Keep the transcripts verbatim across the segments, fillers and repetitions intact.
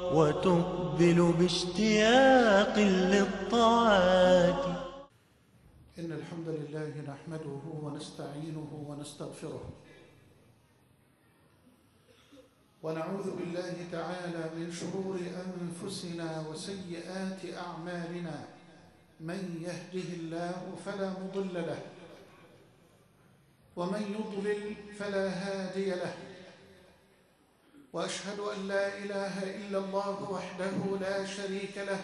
وتقبل باشتياق للطاعات. إن الحمد لله نحمده ونستعينه ونستغفره، ونعوذ بالله تعالى من شرور أنفسنا وسيئات أعمالنا. من يهده الله فلا مضل له، ومن يضلل فلا هادي له، وأشهد أن لا إله إلا الله وحده لا شريك له،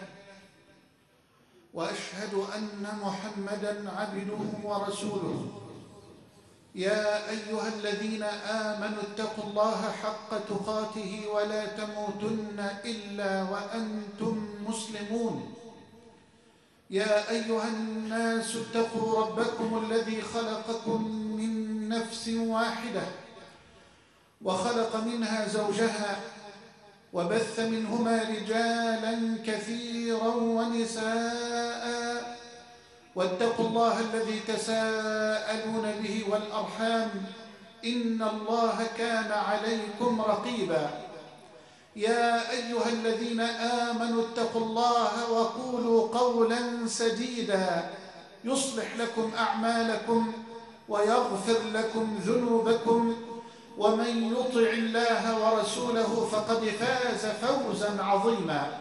وأشهد أن محمدًا عبده ورسوله. يا أيها الذين آمنوا اتقوا الله حق تقاته ولا تموتن إلا وأنتم مسلمون. يا أيها الناس اتقوا ربكم الذي خلقكم من نفس واحدة، وخلق منها زوجها، وبث منهما رجالا كثيرا ونساء، واتقوا الله الذي تساءلون به والأرحام، إن الله كان عليكم رقيبا. يا أيها الذين آمنوا اتقوا الله وقولوا قولا سديدا يصلح لكم أعمالكم ويغفر لكم ذنوبكم، ومن يطع الله ورسوله فقد فاز فوزا عظيما.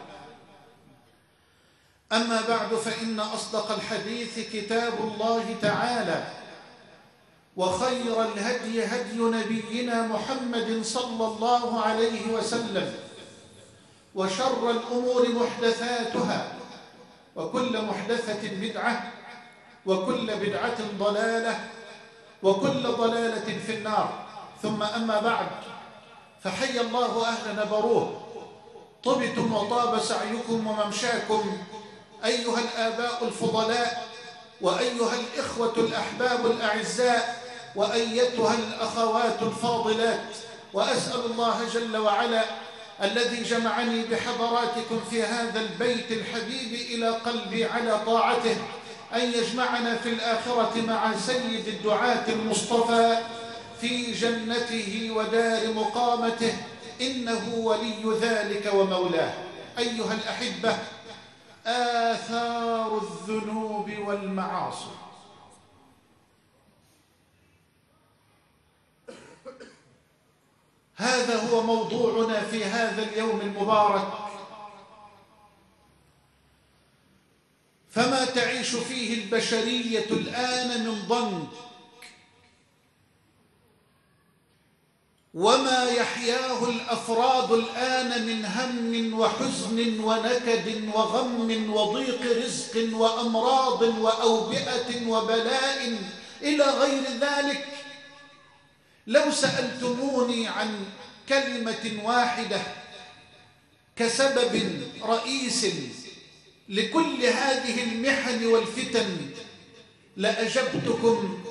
أما بعد، فإن أصدق الحديث كتاب الله تعالى، وخير الهدي هدي نبينا محمد صلى الله عليه وسلم، وشر الأمور محدثاتها، وكل محدثة بدعة، وكل بدعة ضلالة، وكل ضلالة في النار. ثم أما بعد، فحي الله أهل نبروه، طبتم وطاب سعيكم وممشاكم أيها الآباء الفضلاء، وأيها الإخوة الأحباب الأعزاء، وأيتها الأخوات الفاضلات. وأسأل الله جل وعلا الذي جمعني بحضراتكم في هذا البيت الحبيب إلى قلبي على طاعته أن يجمعنا في الآخرة مع سيد الدعاة المصطفى في جنته ودار مقامته، إنه ولي ذلك ومولاه. أيها الأحبة، آثار الذنوب والمعاصي. هذا هو موضوعنا في هذا اليوم المبارك. فما تعيش فيه البشرية الآن من ضنك، وما يحياه الأفراد الآن من هم وحزن ونكد وغم وضيق رزق وأمراض وأوبئة وبلاء إلى غير ذلك، لو سألتموني عن كلمة واحدة كسبب رئيس لكل هذه المحن والفتن لأجبتكم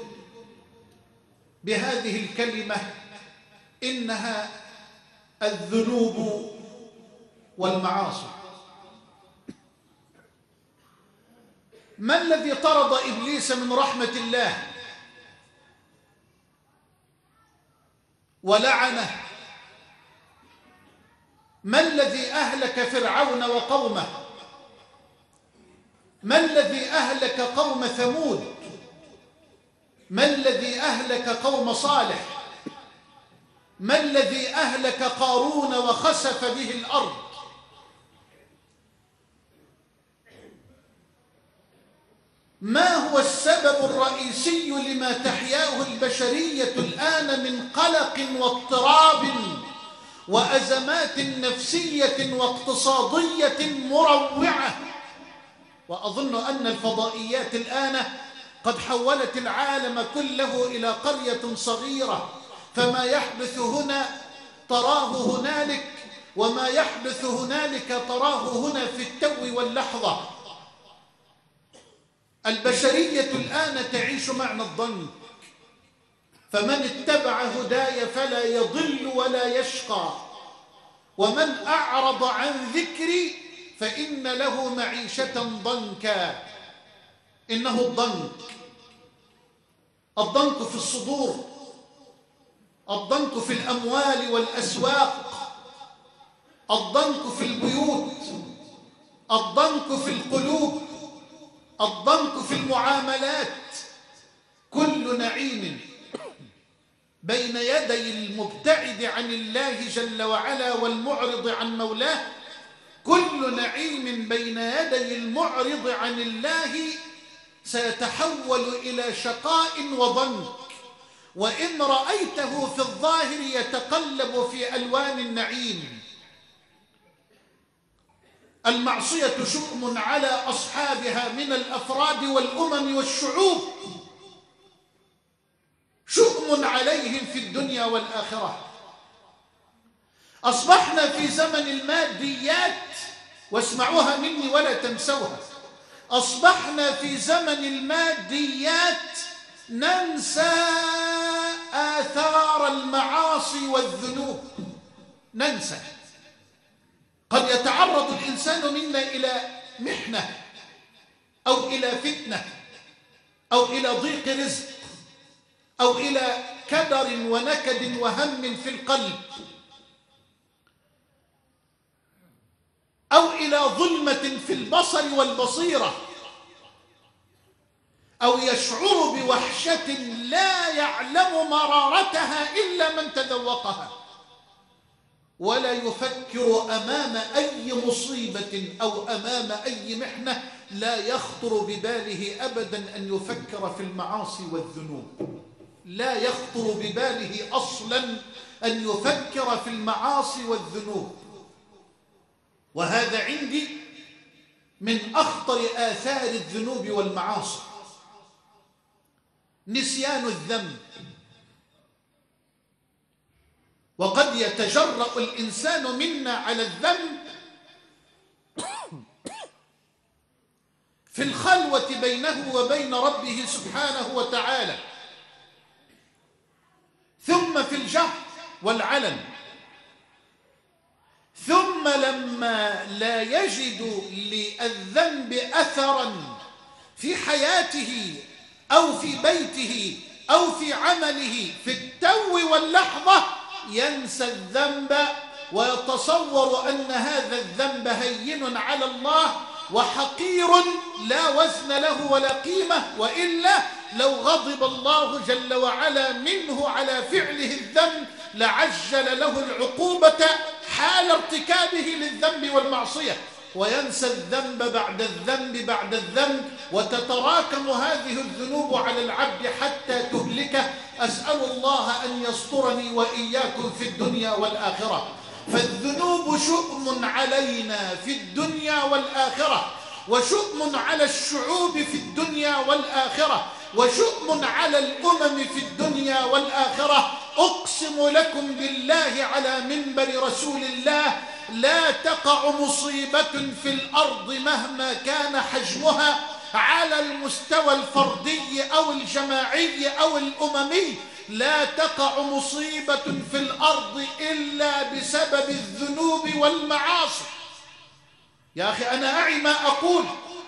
بهذه الكلمة: إنها الذنوب والمعاصي. ما الذي طرد إبليس من رحمة الله ولعنه؟ ما الذي أهلك فرعون وقومه؟ ما الذي أهلك قوم ثمود؟ ما الذي أهلك قوم صالح؟ ما الذي أهلك قارون وخسف به الأرض؟ ما هو السبب الرئيسي لما تحياه البشرية الآن من قلق واضطراب وأزمات نفسية واقتصادية مروعة؟ وأظن أن الفضائيات الآن قد حولت العالم كله إلى قرية صغيرة، فما يحدث هنا تراه هنالك، وما يحدث هنالك تراه هنا في التو واللحظة. البشرية الآن تعيش معنى الضنك، فمن اتبع هداي فلا يضل ولا يشقى، ومن أعرض عن ذكري فإن له معيشة ضنكا. إنه الضنك، الضنك في الصدور، الضنك في الأموال والأسواق، الضنك في البيوت، الضنك في القلوب، الضنك في المعاملات. كل نعيم بين يدي المبتعد عن الله جل وعلا والمعرض عن مولاه، كل نعيم بين يدي المعرض عن الله سيتحول إلى شقاء وضنك. وإن رأيته في الظاهر يتقلب في ألوان النعيم. المعصية شؤم على أصحابها من الأفراد والأمم والشعوب، شؤم عليهم في الدنيا والآخرة. أصبحنا في زمن الماديات، واسمعوها مني ولا تنسوها، أصبحنا في زمن الماديات ننسى آثار المعاصي والذنوب، ننسى. قد يتعرض الإنسان منا إلى محنة أو إلى فتنة أو إلى ضيق رزق أو إلى كدر ونكد وهم في القلب أو إلى ظلمة في البصر والبصيرة، أو يشعر بوحشة لا يعلم مرارتها إلا من تذوقها، ولا يفكر أمام أي مصيبة أو أمام أي محنة، لا يخطر بباله أبدا أن يفكر في المعاصي والذنوب، لا يخطر بباله أصلا أن يفكر في المعاصي والذنوب. وهذا عندي من أخطر آثار الذنوب والمعاصي، نسيان الذنب. وقد يتجرأ الإنسان منا على الذنب في الخلوة بينه وبين ربه سبحانه وتعالى، ثم في الجهر والعلن، ثم لما لا يجد للذنب أثرا في حياته أو في بيته أو في عمله في التو واللحظة ينسى الذنب ويتصور أن هذا الذنب هين على الله وحقير لا وزن له ولا قيمة، وإلا لو غضب الله جل وعلا منه على فعله الذنب لعجل له العقوبة حال ارتكابه للذنب والمعصية، وينسى الذنب بعد الذنب بعد الذنب، وتتراكم هذه الذنوب على العبد حتى تهلكه. أسأل الله أن يسترني وإياكم في الدنيا والآخرة. فالذنوب شؤم علينا في الدنيا والآخرة، وشؤم على الشعوب في الدنيا والآخرة، وشؤم على الأمم في الدنيا والآخرة. أقسم لكم بالله على منبر رسول الله لا تقع مصيبة في الأرض مهما كان حجمها على المستوى الفردي أو الجماعي أو الأممي، لا تقع مصيبة في الأرض إلا بسبب الذنوب والمعاصي. يا أخي أنا أعي ما أقول،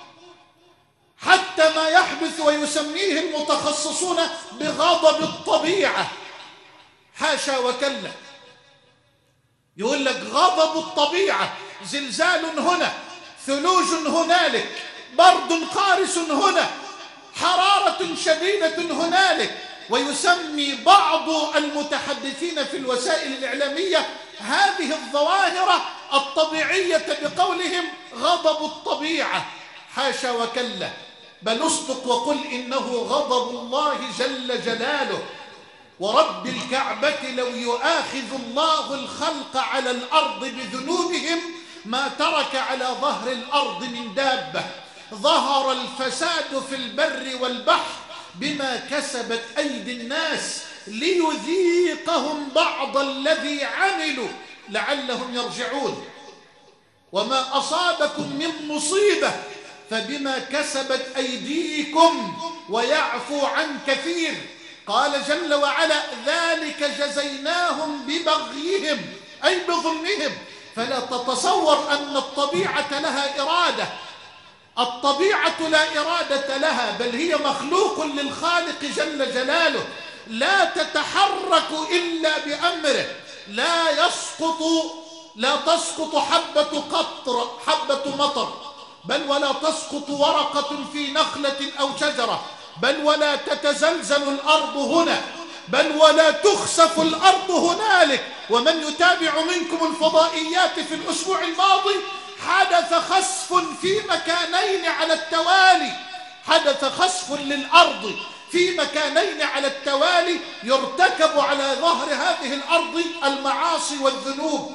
حتى ما يحدث ويسميه المتخصصون بغضب الطبيعة، حاشا وكلا. يقول لك غضب الطبيعة، زلزال هنا، ثلوج هنالك، برد قارس هنا، حرارة شديدة هنالك. ويسمي بعض المتحدثين في الوسائل الإعلامية هذه الظواهر الطبيعية بقولهم غضب الطبيعة، حاشا وكلا. بل اصدق وقل إنه غضب الله جل جلاله. ورب الكعبة لو يؤاخذ الله الخلق على الأرض بذنوبهم ما ترك على ظهر الأرض من دابة. ظهر الفساد في البر والبحر بما كسبت أيدي الناس ليذيقهم بعض الذي عملوا لعلهم يرجعون. وما أصابكم من مصيبة فبما كسبت أيديكم ويعفو عن كثير. قال جل وعلا ذلك جزيناهم ببغيهم أي بظلمهم. فلا تتصور أن الطبيعة لها إرادة، الطبيعة لا إرادة لها، بل هي مخلوق للخالق جل جلاله، لا تتحرك إلا بأمره، لا يسقط لا تسقط حبة قطر حبة مطر، بل ولا تسقط ورقة في نخلة أو شجرة، بل ولا تتزلزل الأرض هنا، بل ولا تخسف الأرض هنالك. ومن يتابع منكم الفضائيات في الأسبوع الماضي حدث خسف في مكانين على التوالي، حدث خسف للأرض في مكانين على التوالي يرتكب على ظهر هذه الأرض المعاصي والذنوب.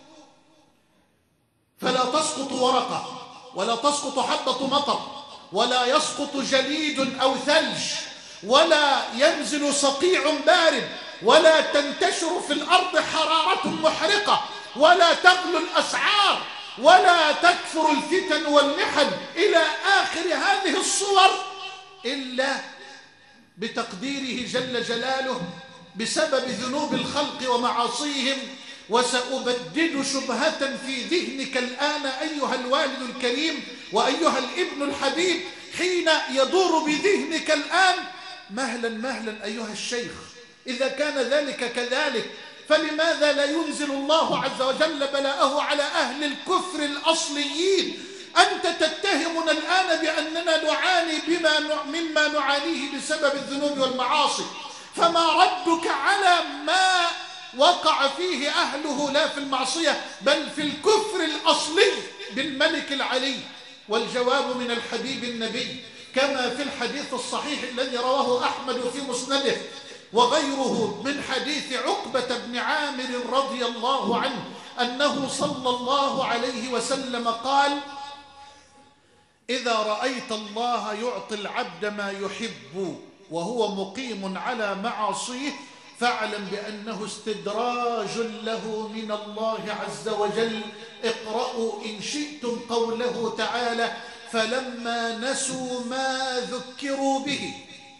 فلا تسقط ورقة، ولا تسقط حبة مطر، ولا يسقط جليد أو ثلج، ولا ينزل صقيع بارد، ولا تنتشر في الأرض حرارة محرقة، ولا تغلو الأسعار، ولا تكثر الفتن والمحن إلى آخر هذه الصور إلا بتقديره جل جلاله بسبب ذنوب الخلق ومعاصيهم. وسأبدد شبهة في ذهنك الآن أيها الوالد الكريم وأيها الابن الحبيب، حين يدور بذهنك الآن مهلا مهلا أيها الشيخ، إذا كان ذلك كذلك فلماذا لا ينزل الله عز وجل بلاءه على أهل الكفر الأصليين؟ أنت تتهمنا الآن بأننا نعاني بما مما نعانيه بسبب الذنوب والمعاصي، فما ردك على ما وقع فيه أهله لا في المعصية بل في الكفر الأصلي بالملك العلي؟ والجواب من الحبيب النبي كما في الحديث الصحيح الذي رواه أحمد في مسنده وغيره من حديث عقبة بن عامر رضي الله عنه أنه صلى الله عليه وسلم قال: إذا رأيت الله يعطي العبد ما يحب وهو مقيم على معاصيه فاعلم بأنه استدراج له من الله عز وجل. اقرأوا إن شئتم قوله تعالى: فلما نسوا ما ذكروا به.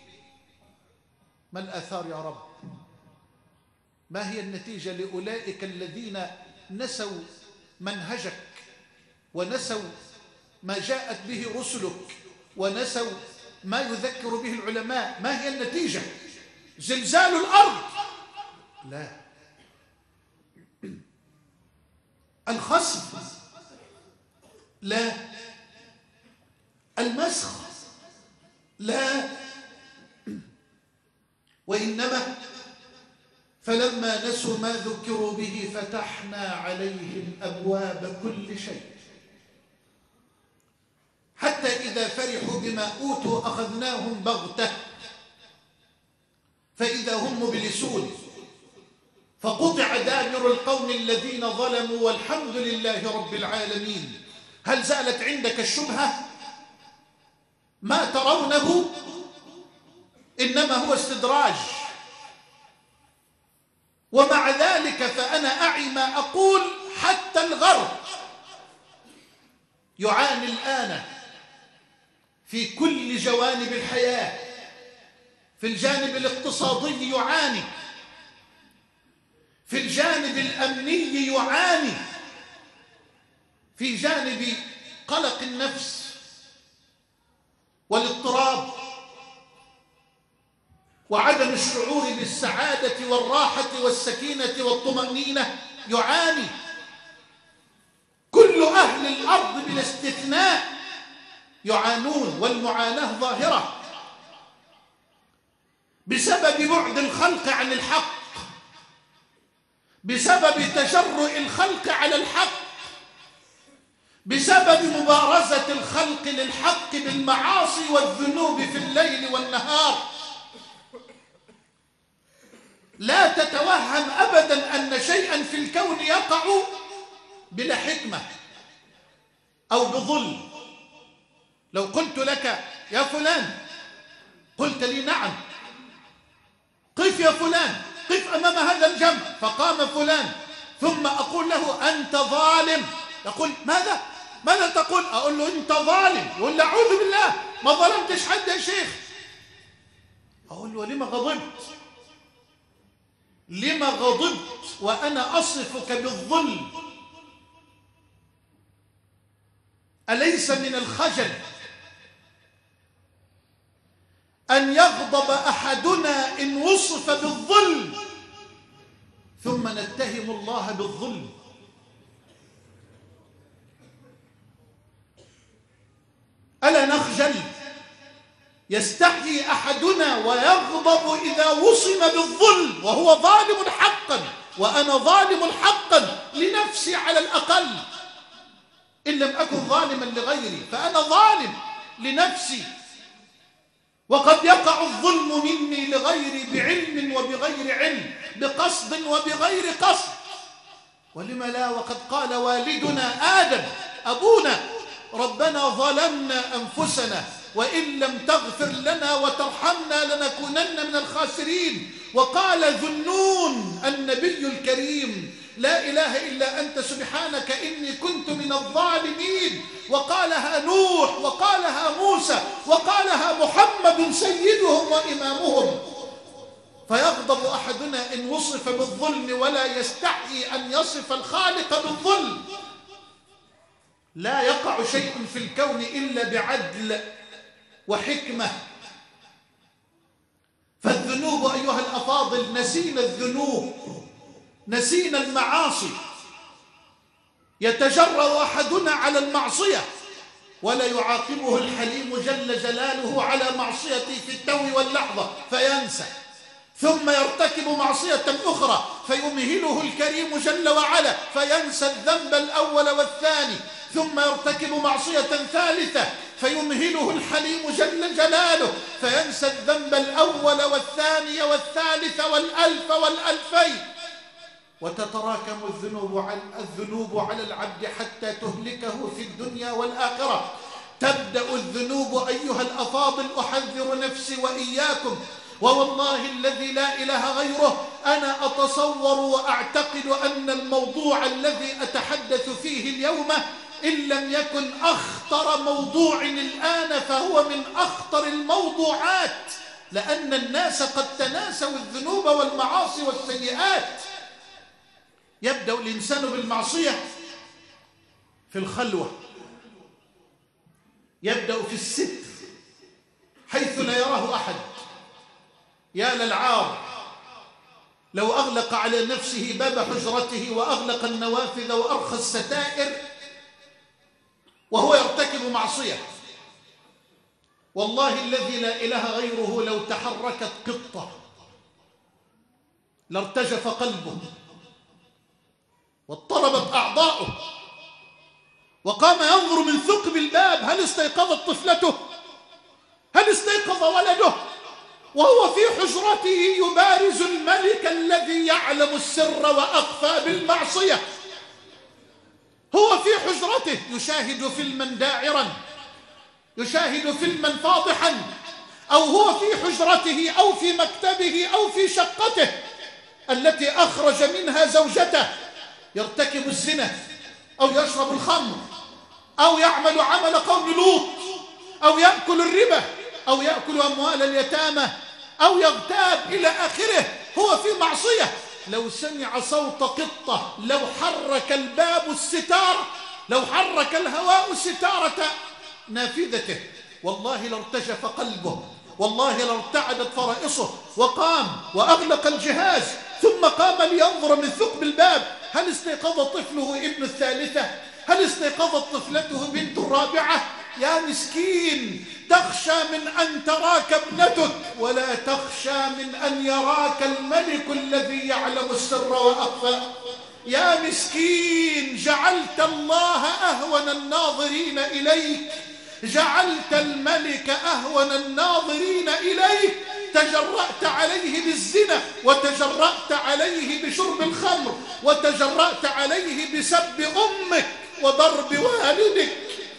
ما الآثار يا رب؟ ما هي النتيجة لأولئك الذين نسوا منهجك ونسوا ما جاءت به رسلك ونسوا ما يذكر به العلماء؟ ما هي النتيجة؟ زلزال الأرض؟ لا. الخسف؟ لا. المسخ؟ لا. وإنما فلما نسوا ما ذكروا به فتحنا عليهم أبواب كل شيء حتى إذا فرحوا بما أوتوا أخذناهم بغتة فإذا هم مبلسون فقطع دابر القوم الذين ظلموا والحمد لله رب العالمين. هل زالت عندك الشبهة؟ ما ترونه إنما هو استدراج، ومع ذلك فأنا أعي ما أقول. حتى الغرب يعاني الآن في كل جوانب الحياة. في الجانب الاقتصادي يعاني، في الجانب الأمني يعاني، في جانب قلق النفس والاضطراب وعدم الشعور بالسعادة والراحة والسكينة والطمأنينة يعاني. كل أهل الأرض بلا استثناء يعانون، والمعاناة ظاهرة بسبب بعد الخلق عن الحق، بسبب تجرؤ الخلق على الحق، بسبب مبارزة الخلق للحق بالمعاصي والذنوب في الليل والنهار. لا تتوهم أبدا أن شيئا في الكون يقع بلا حكمة أو بظلم. لو قلت لك يا فلان، قلت لي نعم، قف يا فلان، قف أمام هذا الجمع، فقام فلان، ثم أقول له أنت ظالم، يقول ماذا؟ ماذا تقول؟ أقول له أنت ظالم، يقول له أعوذ بالله ما ظلمتش حد يا شيخ. أقول له لما غضبت؟ لما غضبت وأنا أصفك بالظلم؟ أليس من الخجل أن يغضب أحدنا إن وصف بالظلم ثم نتهم الله بالظلم؟ نخجل؟ يستحيي أحدنا ويغضب إذا وصم بالظلم وهو ظالم حقا، وأنا ظالم حقا لنفسي على الأقل، إن لم أكن ظالما لغيري فأنا ظالم لنفسي. وقد يقع الظلم مني لغيري بعلم وبغير علم، بقصد وبغير قصد، ولم لا؟ وقد قال والدنا آدم أبونا ربنا ظلمنا أنفسنا وإن لم تغفر لنا وترحمنا لنكونن من الخاسرين. وقال ذو النون النبي الكريم لا إله إلا أنت سبحانك إني كنت من الظالمين. وقالها نوح، وقالها موسى، وقالها محمد سيدهم وإمامهم. فيغضب أحدنا إن وصف بالظلم ولا يستحي أن يصف الخالق بالظلم. لا يقع شيء في الكون إلا بعدل وحكمة. فالذنوب أيها الأفاضل، نسينا الذنوب، نسينا المعاصي. يتجرأ أحدنا على المعصية ولا يعاقبه الحليم جل جلاله على معصيته في التو واللحظة فينسى، ثم يرتكب معصية أخرى فيمهله الكريم جل وعلا فينسى الذنب الأول والثاني، ثم يرتكب معصية ثالثة فيمهله الحليم جل جلاله فينسى الذنب الأول والثاني والثالث والألف والألفين. وتتراكم الذنوب على الذنوب على العبد حتى تهلكه في الدنيا والآخرة. تبدأ الذنوب أيها الأفاضل، أحذر نفسي وإياكم، ووالله الذي لا إله غيره أنا أتصور وأعتقد أن الموضوع الذي أتحدث فيه اليوم إن لم يكن أخطر موضوع الآن فهو من أخطر الموضوعات، لأن الناس قد تناسوا الذنوب والمعاصي والسيئات. يبدأ الإنسان بالمعصية في الخلوة، يبدأ في الستر حيث لا يراه أحد. يا للعار لو أغلق على نفسه باب حجرته وأغلق النوافذ وأرخى الستائر وهو يرتكب معصية. والله الذي لا إله غيره لو تحركت قطة لارتجف قلبه واضطربت أعضاؤه وقام ينظر من ثقب الباب هل استيقظت طفلته، هل استيقظ ولده، وهو في حجرته يبارز الملك الذي يعلم السر وأخفى بالمعصية. هو في حجرته يشاهد فيلما داعرا، يشاهد فيلما فاضحا، أو هو في حجرته أو في مكتبه أو في شقته التي أخرج منها زوجته يرتكب الزنا أو يشرب الخمر أو يعمل عمل قوم لوط أو يأكل الربا أو يأكل أموال اليتامى أو يغتاب إلى آخره. هو في معصية. لو سمع صوت قطة، لو حرك الباب الستارة، لو حرك الهواء ستارة نافذته والله لارتجف قلبه، والله لارتعدت فرائصه، وقام وأغلق الجهاز ثم قام لينظر من ثقب الباب هل استيقظ طفله ابن الثالثة، هل استيقظت طفلته بنت الرابعة. يا مسكين، تخشى من أن تراك ابنتك ولا تخشى من أن يراك الملك الذي يعلم السر وأخفى. يا مسكين، جعلت الله أهون الناظرين إليك، جعلت الملك أهون الناظرين إليك. تجرأت عليه بالزنا، وتجرأت عليه بشرب الخمر، وتجرأت عليه بسب أمك وضرب والدك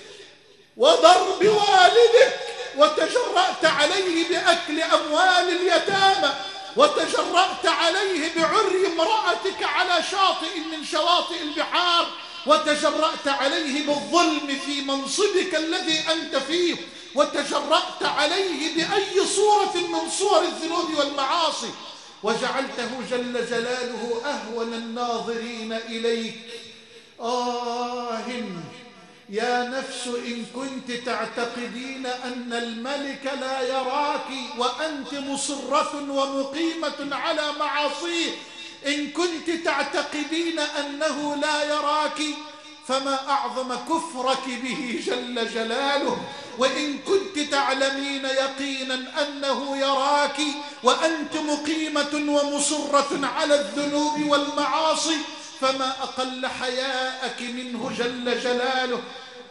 وضرب والدك وتجرأت عليه بأكل أموال اليتامى، وتجرأت عليه بعري امرأتك على شاطئ من شواطئ البحار، وتجرأت عليه بالظلم في منصبك الذي أنت فيه، وتجرأت عليه بأي صورة من صور الذنوب والمعاصي، وجعلته جل جلاله أهون الناظرين إليك. آه يا نفس إن كنت تعتقدين أن الملك لا يراك وأنت مصرة ومقيمة على معاصيه، إن كنت تعتقدين أنه لا يراك فما أعظم كفرك به جل جلاله. وإن كنت تعلمين يقينا أنه يراك وأنت مقيمة ومصرة على الذنوب والمعاصي، فما أقل حياءك منه جل جلاله،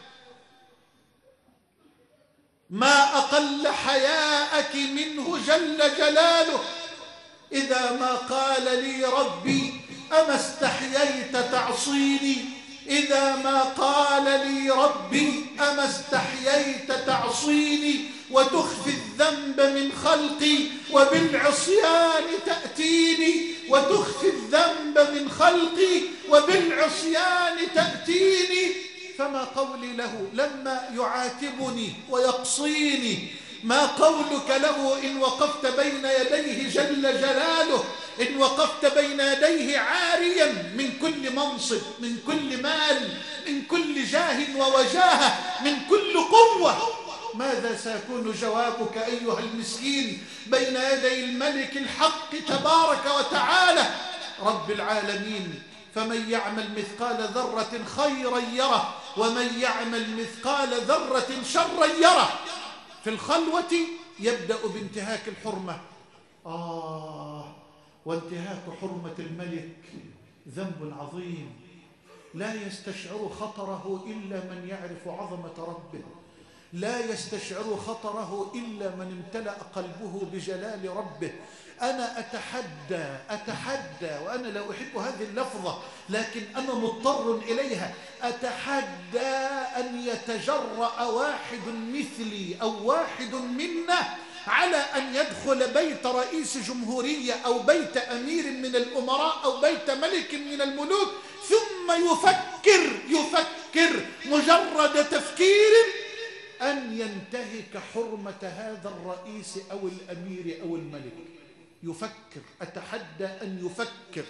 ما أقل حياءك منه جل جلاله. إذا ما قال لي ربي أما استحييت تعصيني، إذا ما قال لي ربي أما استحييت تعصيني وتخفي الذنب من خلقي وبالعصيان تأتيني، وتخفي الذنب من خلقي وبالعصيان تأتيني. فما قولي له لما يعاتبني ويقصيني، ما قولك له إن وقفت بين يديه جل جلاله، إن وقفت بين يديه عاريا من كل منصب، من كل مال، من كل جاه ووجاهة، من كل قوة، ماذا سيكون جوابك أيها المسكين بين يدي الملك الحق تبارك وتعالى رب العالمين؟ فمن يعمل مثقال ذرة خيرا يره، ومن يعمل مثقال ذرة شرا يره. في الخلوة يبدأ بانتهاك الحرمة. آه، وانتهاك حرمة الملك ذنب عظيم لا يستشعر خطره إلا من يعرف عظمة ربه، لا يستشعر خطره إلا من امتلأ قلبه بجلال ربه. أنا أتحدى أتحدى وأنا لا أحب هذه اللفظة لكن أنا مضطر إليها، أتحدى أن يتجرأ واحد مثلي أو واحد منا على أن يدخل بيت رئيس جمهورية أو بيت أمير من الأمراء أو بيت ملك من الملوك ثم يفكر يفكر مجرد تفكير أن ينتهك حرمة هذا الرئيس أو الأمير أو الملك. يفكر، أتحدى أن يفكر.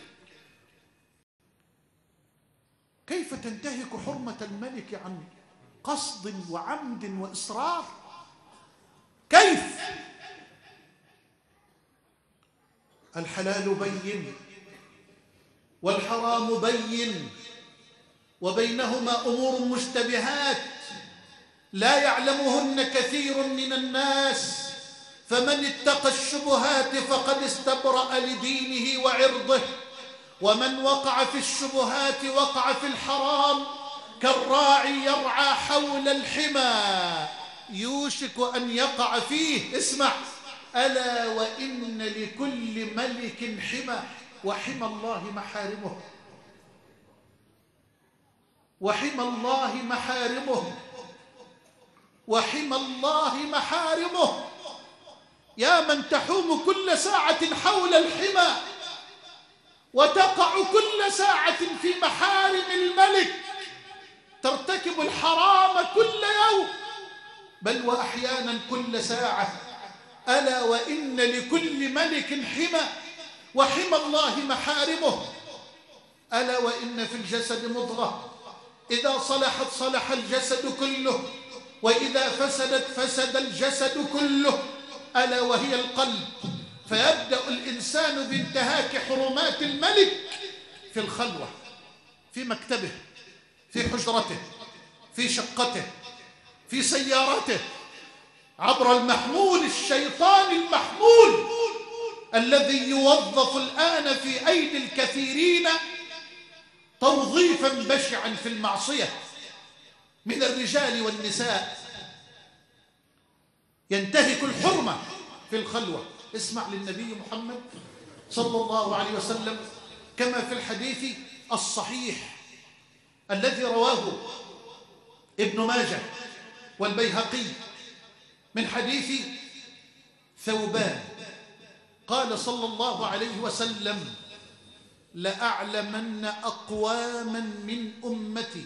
كيف تنتهك حرمة الملك عن قصد وعمد وإصرار؟ كيف؟ الحلال بين والحرام بين وبينهما أمور مشتبهات لا يعلمهن كثير من الناس، فمن اتقى الشبهات فقد استبرأ لدينه وعرضه، ومن وقع في الشبهات وقع في الحرام كالراعي يرعى حول الحمى يوشك أن يقع فيه. اسمع، ألا وإن لكل ملك حمى، وحمى الله محارمه، وحمى الله محارمه، وحمى الله محارمه. يا من تحوم كل ساعة حول الحمى وتقع كل ساعة في محارم الملك، ترتكب الحرام كل يوم بل وأحيانا كل ساعة. ألا وإن لكل ملك حمى وحمى الله محارمه. ألا وإن في الجسد مضغة إذا صلحت صلح الجسد كله، وإذا فسدت فسد الجسد كله، ألا وهي القلب. فيبدأ الإنسان بانتهاك حرمات الملك في الخلوة، في مكتبه، في حجرته، في شقته، في سيارته، عبر المحمول الشيطاني المحمول الذي يوظف الآن في أيدي الكثيرين توظيفا بشعا في المعصية من الرجال والنساء. ينتهك الحرمة في الخلوة. اسمع للنبي محمد صلى الله عليه وسلم كما في الحديث الصحيح الذي رواه ابن ماجه والبيهقي من حديث ثوبان قال صلى الله عليه وسلم: لأعلمن أقواما من أمتي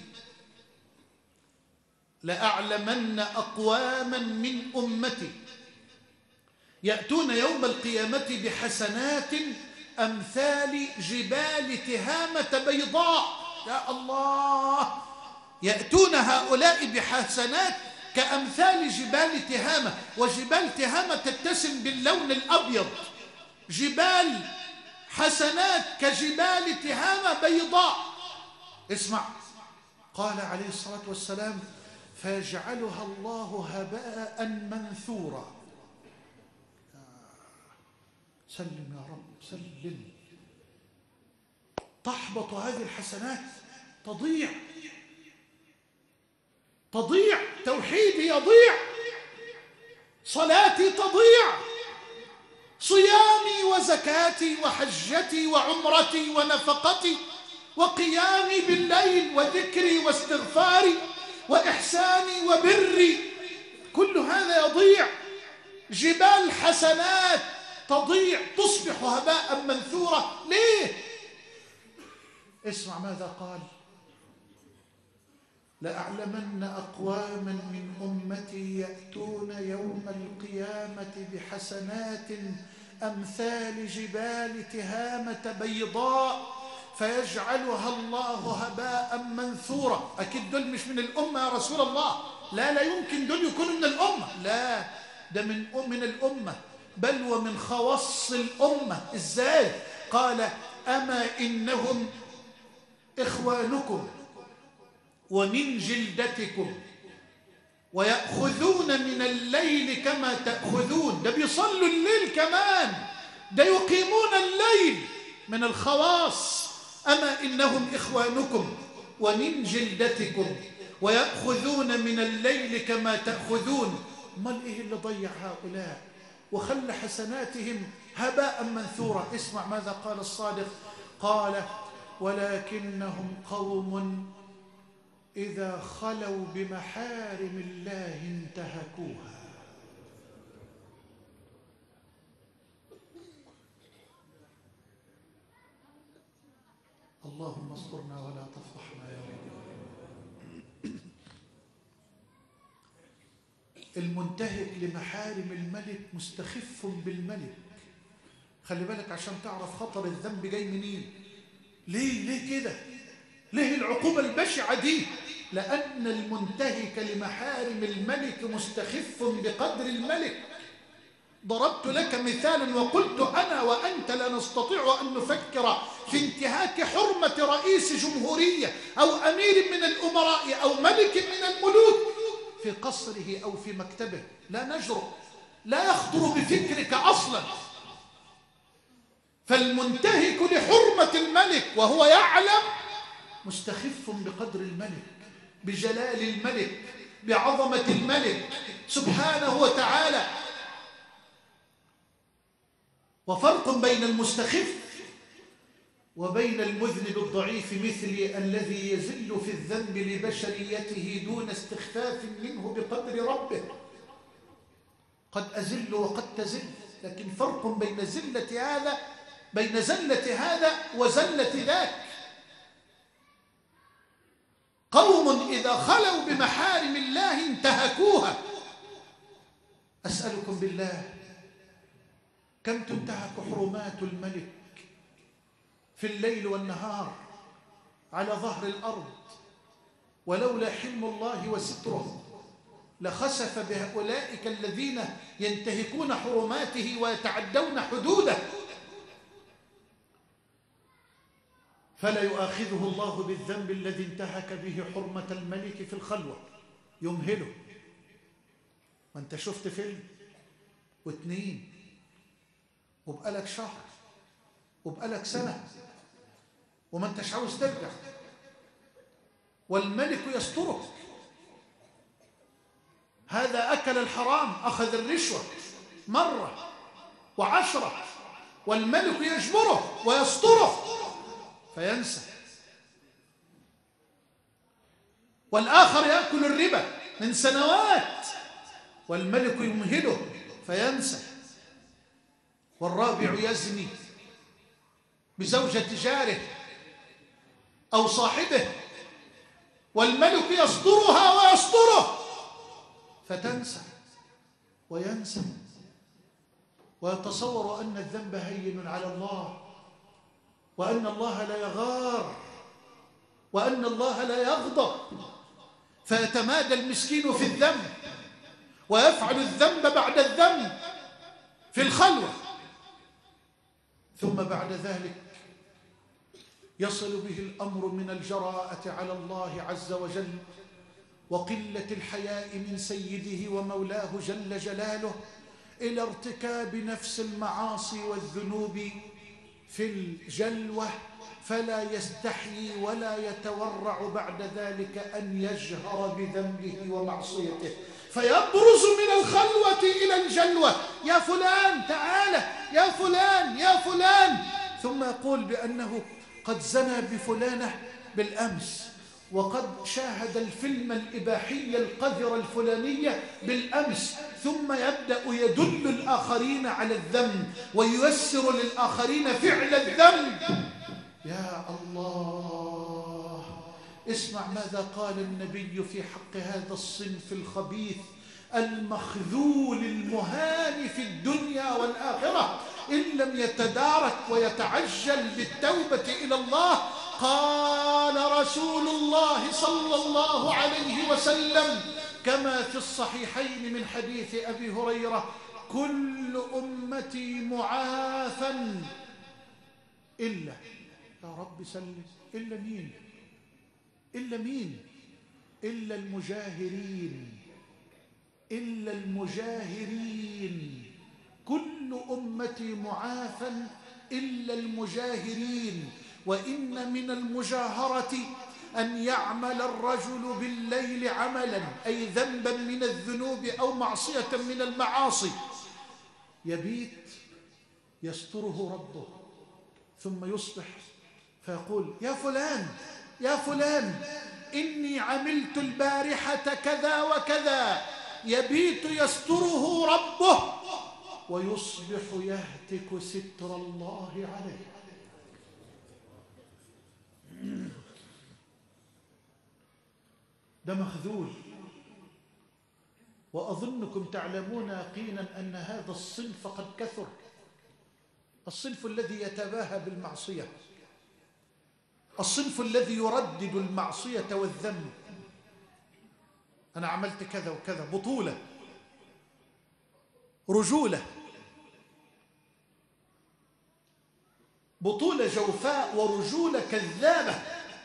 لأعلمن أقواما من أمتي يأتون يوم القيامة بحسنات أمثال جبال تهامة بيضاء. يا الله، يأتون هؤلاء بحسنات كأمثال جبال تهامة، وجبال تهامة تتسم باللون الأبيض، جبال حسنات كجبال تهامة بيضاء. اسمع، قال عليه الصلاة والسلام: فيجعلها الله هباء منثورا. سلم يا رب سلم. تحبط هذه الحسنات، تضيع تضيع توحيدي يضيع، صلاتي تضيع، صيامي وزكاتي وحجتي وعمرتي ونفقتي وقيامي بالليل وذكري واستغفاري وإحساني وبري، كل هذا يضيع. جبال حسنات تضيع، تصبح هباء منثورة. ليه؟ اسمع ماذا قال: لأعلمن أقواما من أمتي يأتون يوم القيامة بحسنات أمثال جبال تهامة بيضاء فيجعلها الله هباء منثورا. أكيد دول مش من الأمة يا رسول الله. لا لا يمكن دول يكونوا من الأمة. لا، ده من من الأمة، بل ومن خواص الأمة. إزاي؟ قال: أما إنهم إخوانكم ومن جلدتكم ويأخذون من الليل كما تأخذون. ده بيصلوا الليل كمان، ده يقيمون الليل، من الخواص. أما إنهم إخوانكم ومن جلدتكم ويأخذون من الليل كما تأخذون. ما إيه اللي ضيع هؤلاء وخلى حسناتهم هباء منثورا؟ اسمع ماذا قال الصادق. قال: ولكنهم قوم إذا خلوا بمحارم الله انتهكوها. اللهم استرنا ولا تفضحنا يا رب. المنتهك لمحارم الملك مستخف بالملك. خلي بالك عشان تعرف خطر الذنب جاي منين. ليه ليه كده؟ ليه العقوبة البشعة دي؟ لأن المنتهك لمحارم الملك مستخف بقدر الملك. ضربت لك مثالا وقلت أنا وأنت لا نستطيع أن نفكر في انتهاك حرمة رئيس جمهورية أو أمير من الأمراء أو ملك من الملوك في قصره أو في مكتبه. لا نجرؤ، لا يخطر بفكرك أصلا. فالمنتهك لحرمة الملك وهو يعلم مستخف بقدر الملك، بجلال الملك، بعظمة الملك سبحانه وتعالى. وفرق بين المستخف وبين المذنب الضعيف مثلي الذي يزل في الذنب لبشريته دون استخفاف منه بقدر ربه. قد أزل وقد تزل، لكن فرق بين زلة هذا بين زلة هذا وزلة ذاك. قوم إذا خلوا بمحارم الله انتهكوها. أسألكم بالله، كم تنتهك حرمات الملك في الليل والنهار على ظهر الأرض؟ ولولا حلم الله وستره لخسف بهؤلاء الذين ينتهكون حرماته ويتعدون حدوده. فلا يؤاخذه الله بالذنب الذي انتهك به حرمة الملك في الخلوة، يمهله. وانت شفت فيلم واثنين وبقالك شهر وبقالك سنة وما انتش عاوز ترجع، والملك يسترك. هذا أكل الحرام، أخذ الرشوة مرة وعشرة، والملك يجبره ويستره فينسى. والآخر يأكل الربا من سنوات والملك يمهله فينسى. والرابع يزني بزوجة جاره أو صاحبه والملك يصدرها ويصدره فتنسى وينسى ويتصور أن الذنب هين على الله، وأن الله لا يغار، وأن الله لا يغضب، فيتمادى المسكين في الذنب ويفعل الذنب بعد الذنب في الخلوة، ثم بعد ذلك يصل به الأمر من الجراءة على الله عز وجل وقلة الحياء من سيده ومولاه جل جلاله إلى ارتكاب نفس المعاصي والذنوب في الجلوة، فلا يستحيي ولا يتورع بعد ذلك أن يجهر بذنبه ومعصيته، فيبرز من الخلوة إلى الجلوة: يا فلان تعالى، يا فلان يا فلان، ثم يقول بأنه قد زنى بفلانة بالأمس، وقد شاهد الفيلم الإباحي القذرة الفلانية بالأمس، ثم يبدأ يدل الآخرين على الذنب وييسر للآخرين فعل الذنب. يا الله، اسمع ماذا قال النبي في حق هذا الصنف الخبيث المخذول المهان في الدنيا والآخرة إن لم يتدارك ويتعجل بالتوبة إلى الله. قال رسول الله صلى الله عليه وسلم كما في الصحيحين من حديث أبي هريرة: كل أمتي معافى إلا، يا رب سلم، إلا مين؟ إلا مين؟ إلا المجاهرين، إلا المجاهرين. كل أمتي معافى إلا المجاهرين. وإن من المجاهرة أن يعمل الرجل بالليل عملا، أي ذنبا من الذنوب أو معصية من المعاصي، يبيت يستره ربه، ثم يصبح فيقول: يا فلان يا فلان إني عملت البارحة كذا وكذا. يبيت يستره ربه ويصبح يهتك ستر الله عليه. ده مخذول. وأظنكم تعلمون يقينا أن هذا الصنف قد كثر، الصنف الذي يتباهى بالمعصية، الصنف الذي يردد المعصية والذنب. أنا عملت كذا وكذا، بطولة، رجولة، بطولة جوفاء ورجولة كذابة،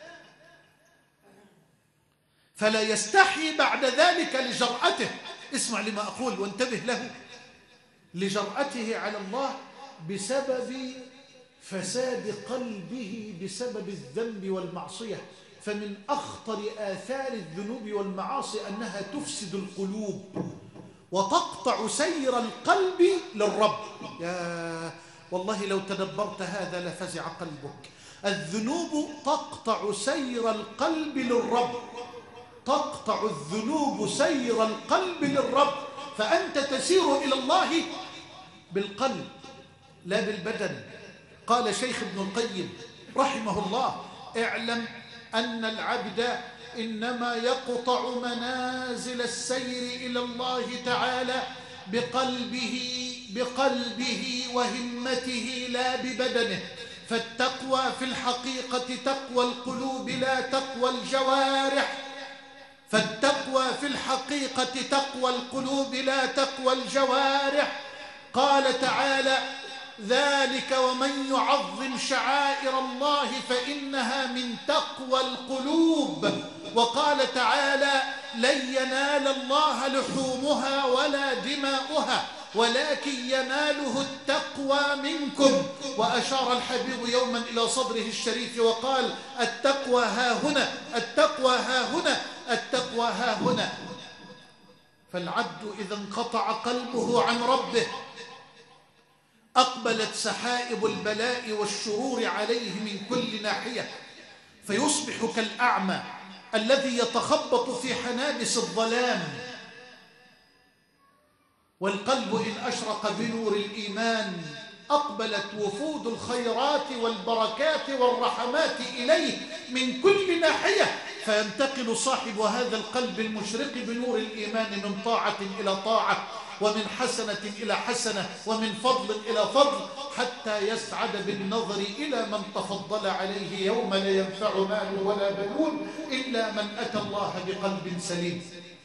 فلا يستحي بعد ذلك لجرأته. اسمع لما أقول وانتبه له: لجرأته على الله بسبب فساد قلبه بسبب الذنب والمعصية. فمن أخطر آثار الذنوب والمعاصي أنها تفسد القلوب وتقطع سير القلب للرب. يا والله لو تدبرت هذا لفزع قلبك. الذنوب تقطع سير القلب للرب، تقطع الذنوب سير القلب للرب. فأنت تسير إلى الله بالقلب لا بالبدن. قال شيخ ابن القيم رحمه الله: اعلم أن العبد إنما يقطع منازل السير إلى الله تعالى بقلبه بقلبه وهمته لا ببدنه. فالتقوى في الحقيقة تقوى القلوب لا تقوى الجوارح. فالتقوى في الحقيقة تقوى القلوب لا تقوى الجوارح. قال تعالى: ذلك ومن يعظم شعائر الله فإنها من تقوى القلوب. وقال تعالى: لن ينال الله لحومها ولا دماؤها ولكن يناله التقوى منكم. وأشار الحبيب يوما إلى صدره الشريف وقال: التقوى ها هنا، التقوى ها هنا، التقوى ها هنا. فالعبد إذا انقطع قلبه عن ربه أقبلت سحائب البلاء والشرور عليه من كل ناحية، فيصبح كالأعمى الذي يتخبط في حنابس الظلام. والقلب إن أشرق بنور الإيمان أقبلت وفود الخيرات والبركات والرحمات إليه من كل ناحية، فينتقل صاحب هذا القلب المشرق بنور الإيمان من طاعة إلى طاعة، ومن حسنة إلى حسنة، ومن فضل إلى فضل، حتى يسعد بالنظر إلى من تفضل عليه يوم لا ينفع مال ولا بنون إلا من أتى الله بقلب سليم.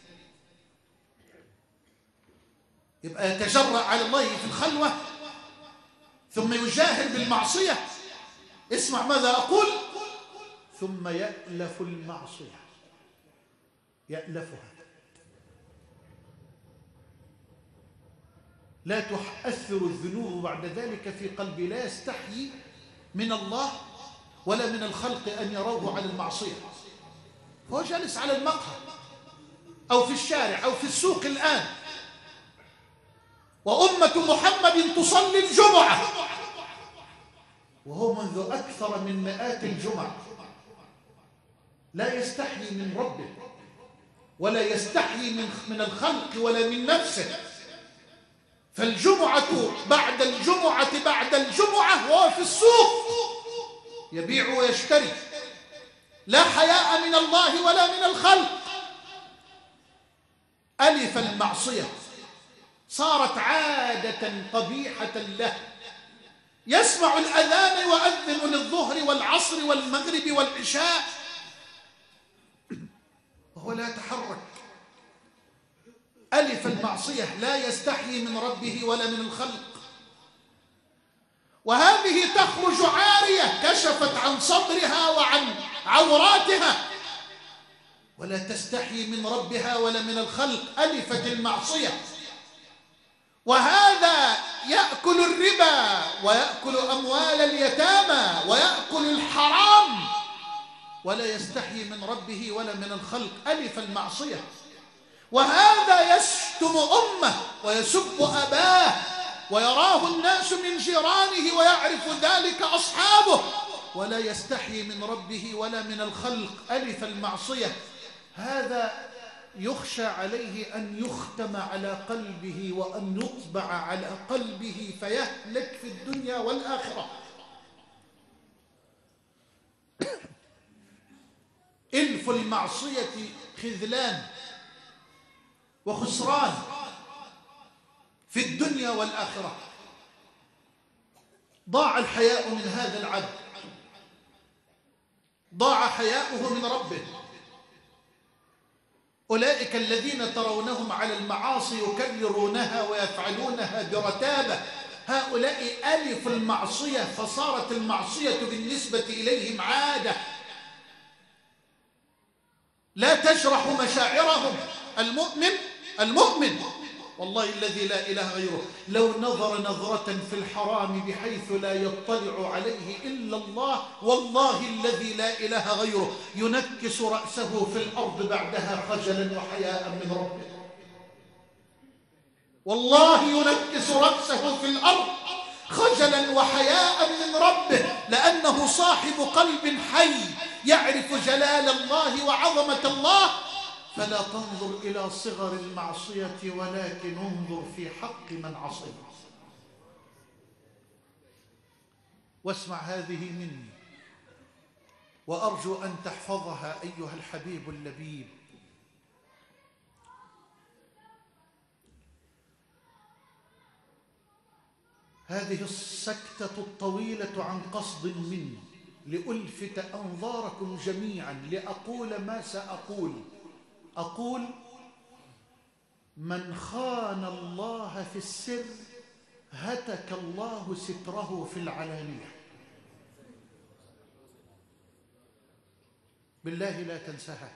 يبقى يتجرأ على الله في الخلوة ثم يجاهر بالمعصية. اسمع ماذا أقول: ثم يألف المعصية، يألفها، لا تؤثر الذنوب بعد ذلك في قلبي، لا يستحيي من الله ولا من الخلق أن يروه على المعصية. هو جالس على المقهى أو في الشارع أو في السوق الآن، وأمة محمد تصلي الجمعة، وهو منذ أكثر من مئات الجمع لا يستحيي من ربه ولا يستحيي من من الخلق ولا من نفسه. فالجمعة بعد الجمعة بعد الجمعة وهو في السوق يبيع ويشتري، لا حياء من الله ولا من الخلق. ألف المعصية، صارت عادة قبيحة له. يسمع الأذان يؤذن للظهر والعصر والمغرب والعشاء وهو لا يتحرك. ألف المعصية، لا يستحيي من ربه ولا من الخلق. وهذه تخرج عارية، كشفت عن صدرها وعن عوراتها، ولا تستحيي من ربها ولا من الخلق. ألفت المعصية. وهذا يأكل الربا ويأكل أموال اليتامى ويأكل الحرام ولا يستحيي من ربه ولا من الخلق. ألف المعصية. وهذا يشتم أمه ويسب أباه ويراه الناس من جيرانه ويعرف ذلك أصحابه ولا يستحيي من ربه ولا من الخلق. ألف المعصية. هذا يخشى عليه أن يختم على قلبه وأن يطبع على قلبه فيهلك في الدنيا والآخرة. ألف المعصية خذلان وخسران في الدنيا والآخرة. ضاع الحياء من هذا العبد، ضاع حياؤه من ربه. أولئك الذين ترونهم على المعاصي يكررونها ويفعلونها برتابة، هؤلاء ألف المعصية، فصارت المعصية بالنسبة إليهم عادة لا تجرح مشاعرهم. المؤمن المؤمن والله الذي لا إله غيره لو نظر نظرة في الحرام بحيث لا يطلع عليه إلا الله، والله الذي لا إله غيره ينكس رأسه في الأرض بعدها خجلا وحياء من ربه. والله ينكس رأسه في الأرض خجلا وحياء من ربه، لأنه صاحب قلب حي يعرف جلال الله وعظمة الله. فلا تنظر إلى صغر المعصية ولكن انظر في حق من عصي. واسمع هذه مني وأرجو أن تحفظها أيها الحبيب اللبيب. هذه السكتة الطويلة عن قصد مني لألفت أنظاركم جميعا لأقول ما سأقول. أقول: من خان الله في السر هتك الله ستره في العلانية. بالله لا تنساها.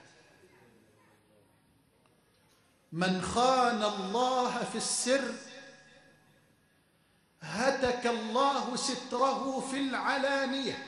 من خان الله في السر هتك الله ستره في العلانية.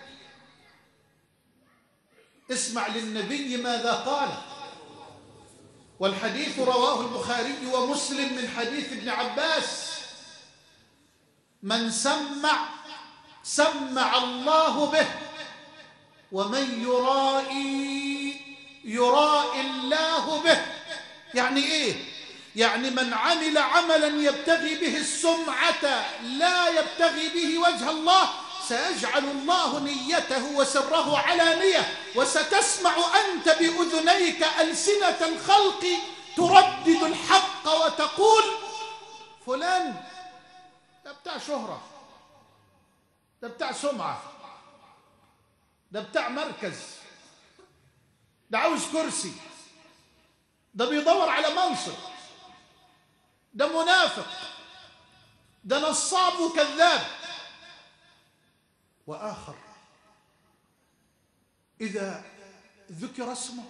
اسمع للنبي ماذا قال، والحديث رواه البخاري ومسلم من حديث ابن عباس: من سمع سمع الله به، ومن يرائي يرائي الله به. يعني ايه؟ يعني من عمل عملا يبتغي به السمعة لا يبتغي به وجه الله سيجعل الله نيته وسره علانية، وستسمع أنت بأذنيك ألسنة الخلق تردد الحق وتقول: فلان ده بتاع شهرة، ده بتاع سمعة، ده بتاع مركز، ده عاوز كرسي، ده بيدور على منصب، ده منافق، ده نصاب وكذاب. وآخر إذا ذكر اسمه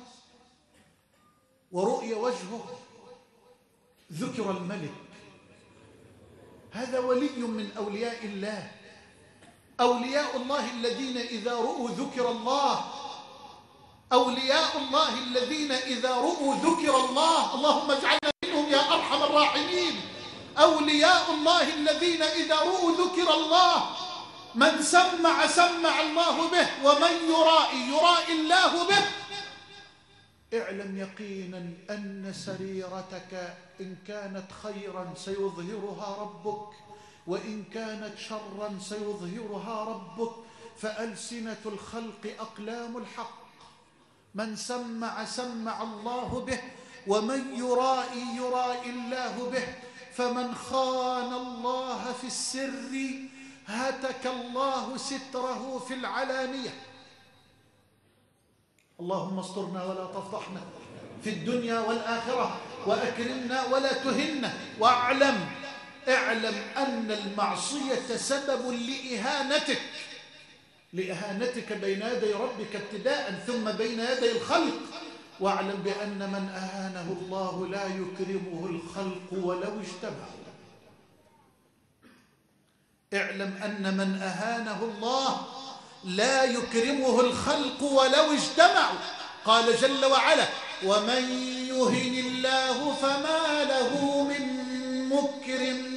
ورؤي وجهه ذكر الملك. هذا ولي من أولياء الله. أولياء الله الذين إذا رؤوا ذكر الله، أولياء الله الذين إذا رؤوا ذكر الله. اللهم اجعلنا منهم يا أرحم الراحمين. أولياء الله الذين إذا رؤوا ذكر الله، من سمع سمع الله به، ومن يرائي يرائي الله به. اعلم يقينا أن سريرتك إن كانت خيرا سيظهرها ربك، وإن كانت شرا سيظهرها ربك. فألسنة الخلق أقلام الحق، من سمع سمع الله به، ومن يرائي يرائي الله به. فمن خان الله في السر هتك الله ستره في العلانية. اللهم استرنا ولا تفضحنا في الدنيا والآخرة، وأكرمنا ولا تهنا. واعلم اعلم أن المعصية سبب لإهانتك، لإهانتك بين يدي ربك ابتداء، ثم بين يدي الخلق. واعلم بأن من أهانه الله لا يكرمه الخلق ولو اجتمعوا. اعلم أن من أهانه الله لا يكرمه الخلق ولو اجتمعوا. قال جل وعلا: ومن يهن الله فما له من مكرم.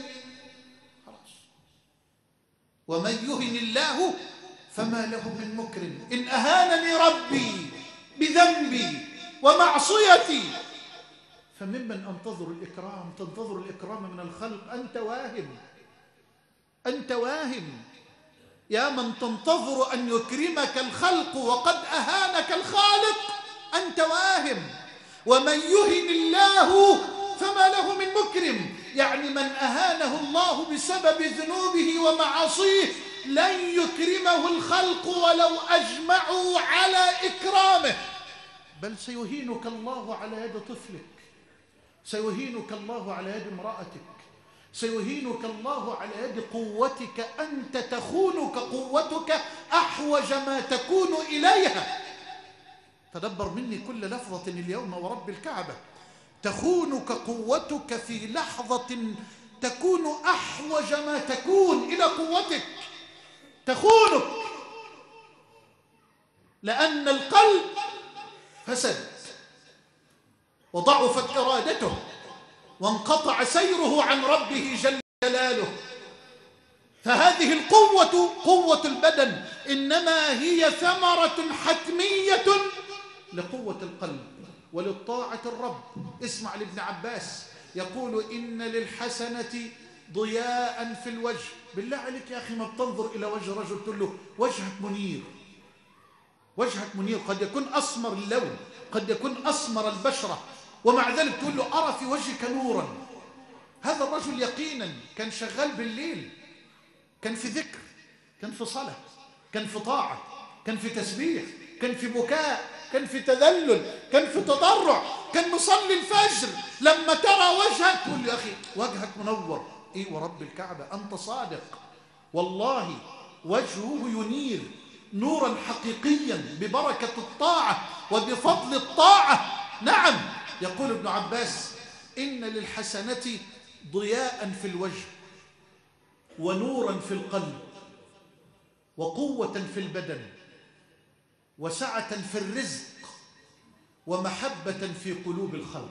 ومن يهن الله فما له من مكرم. إن أهانني ربي بذنبي ومعصيتي فممن أنتظر الإكرام؟ تنتظر الإكرام من الخلق؟ أنت واهم، أنت واهم يا من تنتظر أن يكرمك الخلق وقد أهانك الخالق. أنت واهم. ومن يهن الله فما له من مكرم، يعني من أهانه الله بسبب ذنوبه ومعاصيه لن يكرمه الخلق ولو أجمعوا على إكرامه. بل سيهينك الله على يد طفلك، سيهينك الله على يد امرأتك، سيهينك الله على يد قوتك. أنت تخونك قوتك أحوج ما تكون إليها. تدبر مني كل لفظة اليوم ورب الكعبة. تخونك قوتك في لحظة تكون أحوج ما تكون إلى قوتك. تخونك لأن القلب فسد وضعفت إرادته وانقطع سيره عن ربه جل جلاله. فهذه القوة قوة البدن إنما هي ثمرة حتمية لقوة القلب وللطاعة الرب. اسمع لابن عباس يقول: إن للحسنة ضياء في الوجه. بالله عليك يا أخي، ما بتنظر إلى وجه رجل تقول له وجهك منير، وجهك منير، قد يكون أسمر اللون، قد يكون أسمر البشرة، ومع ذلك تقول له أرى في وجهك نورا. هذا الرجل يقينا كان شغال بالليل، كان في ذكر، كان في صلاة، كان في طاعة، كان في تسبيح، كان في بكاء، كان في تذلل، كان في تضرع، كان مصلي الفجر. لما ترى وجهك تقول له يا أخي وجهك منور. إيه ورب الكعبة أنت صادق، والله وجهه ينير نورا حقيقيا ببركة الطاعة وبفضل الطاعة. نعم، يقول ابن عباس: إن للحسنة ضياء في الوجه ونورا في القلب وقوة في البدن وسعة في الرزق ومحبة في قلوب الخلق.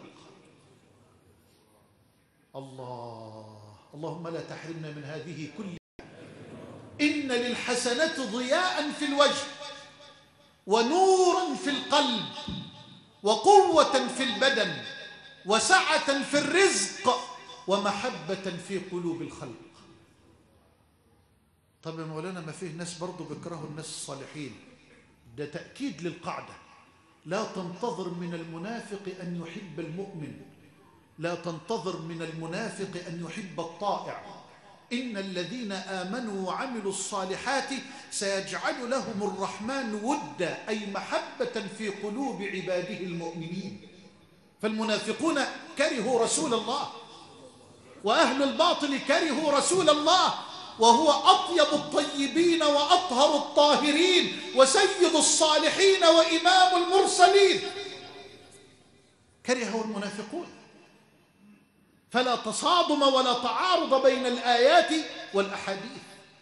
الله، اللهم لا تحرمنا من هذه كلها. إن للحسنة ضياء في الوجه ونورا في القلب وقوة في البدن وسعة في الرزق ومحبة في قلوب الخلق. طب يا مولانا ما فيه ناس برضو بيكرهوا الناس الصالحين. ده تأكيد للقاعدة: لا تنتظر من المنافق أن يحب المؤمن، لا تنتظر من المنافق أن يحب الطائع. إن الذين آمنوا وعملوا الصالحات سيجعل لهم الرحمن ودا، أي محبة في قلوب عباده المؤمنين. فالمنافقون كرهوا رسول الله، وأهل الباطل كرهوا رسول الله، وهو أطيب الطيبين وأطهر الطاهرين وسيد الصالحين وإمام المرسلين، كرهه المنافقون. فلا تصادم ولا تعارض بين الآيات والأحاديث.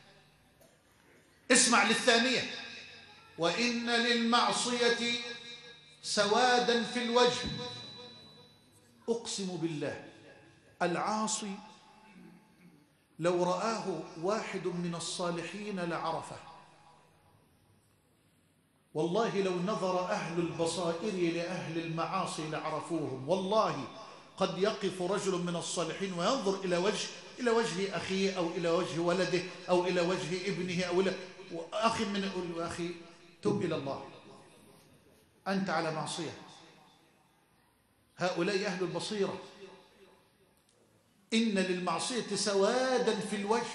اسمع للثانية: وإن للمعصية سوادا في الوجه. أقسم بالله العاصي لو رآه واحد من الصالحين لعرفه. والله لو نظر أهل البصائر لأهل المعاصي لعرفوهم. والله قد يقف رجل من الصالحين وينظر إلى وجه إلى وجه أخيه أو إلى وجه ولده أو إلى وجه ابنه أو إلى أخ من يقول: أخي تب إلى الله، أنت على معصية. هؤلاء أهل البصيرة. إن للمعصية سوادا في الوجه.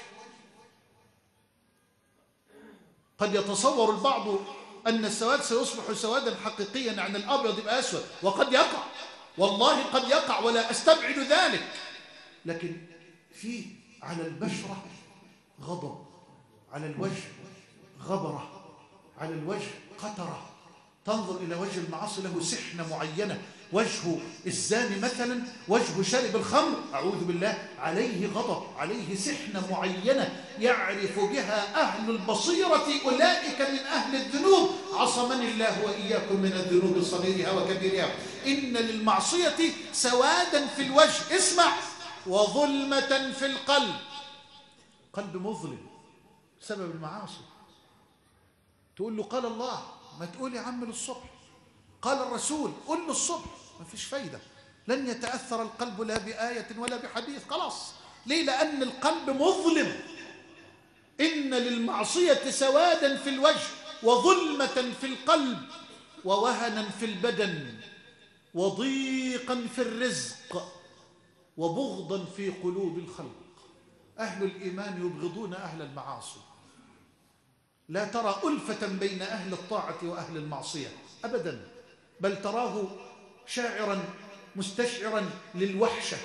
قد يتصور البعض أن السواد سيصبح سوادا حقيقيا، يعني الأبيض يبقى أسود، وقد يقع، والله قد يقع ولا أستبعد ذلك. لكن في على البشرة غضب، على الوجه غبرة، على الوجه قترة. تنظر إلى وجه المعاصي له سحنة معينة. وجه الزاني مثلا، وجه شارب الخمر أعوذ بالله عليه غضب، عليه سحنة معينة يعرف بها أهل البصيرة أولئك من أهل الذنوب. عصمني الله وإياكم من الذنوب صغيرها وكبيرها. إن للمعصية سوادا في الوجه. اسمع: وظلمة في القلب. قلب مظلم بسبب المعاصي. تقول له قال الله، ما تقول يا عم للصبح. قال الرسول، قل له الصبح، ما فيش فايدة. لن يتأثر القلب لا بآية ولا بحديث. خلاص. ليه؟ لأن القلب مظلم. إن للمعصية سوادا في الوجه وظلمة في القلب ووهنا في البدن وضيقا في الرزق وبغضا في قلوب الخلق. أهل الإيمان يبغضون أهل المعاصي. لا ترى ألفة بين أهل الطاعة وأهل المعصية أبدا، بل تراه شاعرا مستشعرا للوحشة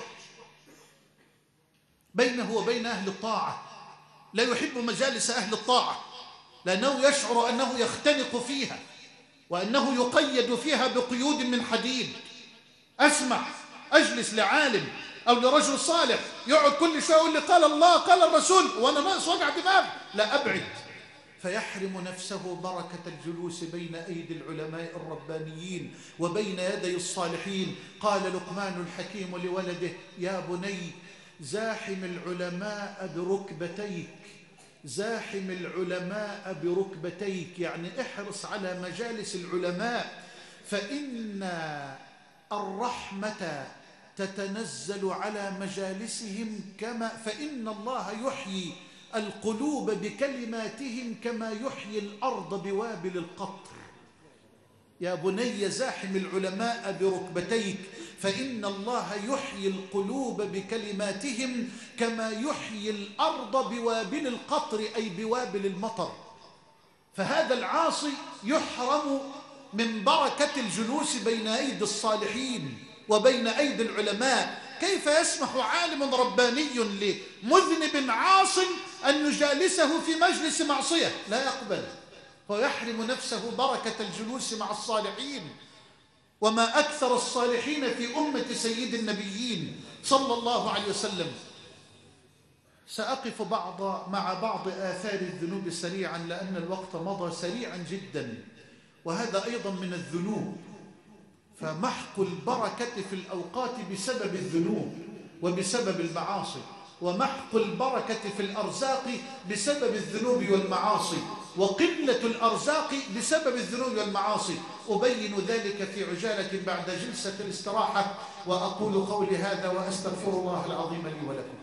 بينه وبين أهل الطاعة. لا يحب مجالس أهل الطاعة لأنه يشعر أنه يختنق فيها وأنه يقيد فيها بقيود من حديد. أسمع، أجلس لعالم أو لرجل صالح يقعد كل شوية يقول لي قال الله قال الرسول وأنا ناقص وجع دماغ، لا أبعد. فيحرم نفسه بركة الجلوس بين أيدي العلماء الربانيين وبين يدي الصالحين. قال لقمان الحكيم لولده: يا بني زاحم العلماء بركبتيك، زاحم العلماء بركبتيك، يعني احرص على مجالس العلماء، فإن الرحمة تتنزل على مجالسهم كما فإن الله يحيي القلوب بكلماتهم كما يحيي الأرض بوابل القطر. يا بني زاحم العلماء بركبتيك فإن الله يحيي القلوب بكلماتهم كما يحيي الأرض بوابل القطر، أي بوابل المطر. فهذا العاصي يحرم من بركة الجلوس بين أيدي الصالحين وبين أيدي العلماء. كيف يسمح عالم رباني لمذنب عاص أن يجالسه في مجلس معصية؟ لا يقبل، ويحرم نفسه بركة الجلوس مع الصالحين. وما أكثر الصالحين في أمة سيد النبيين صلى الله عليه وسلم. سأقف بعض مع بعض آثار الذنوب سريعا لأن الوقت مضى سريعا جدا، وهذا أيضا من الذنوب. فمحق البركة في الأوقات بسبب الذنوب وبسبب المعاصي، ومحق البركة في الأرزاق بسبب الذنوب والمعاصي، وقلة الأرزاق بسبب الذنوب والمعاصي. أبين ذلك في عجالة بعد جلسة الاستراحة، وأقول قولي هذا وأستغفر الله العظيم لي ولكم.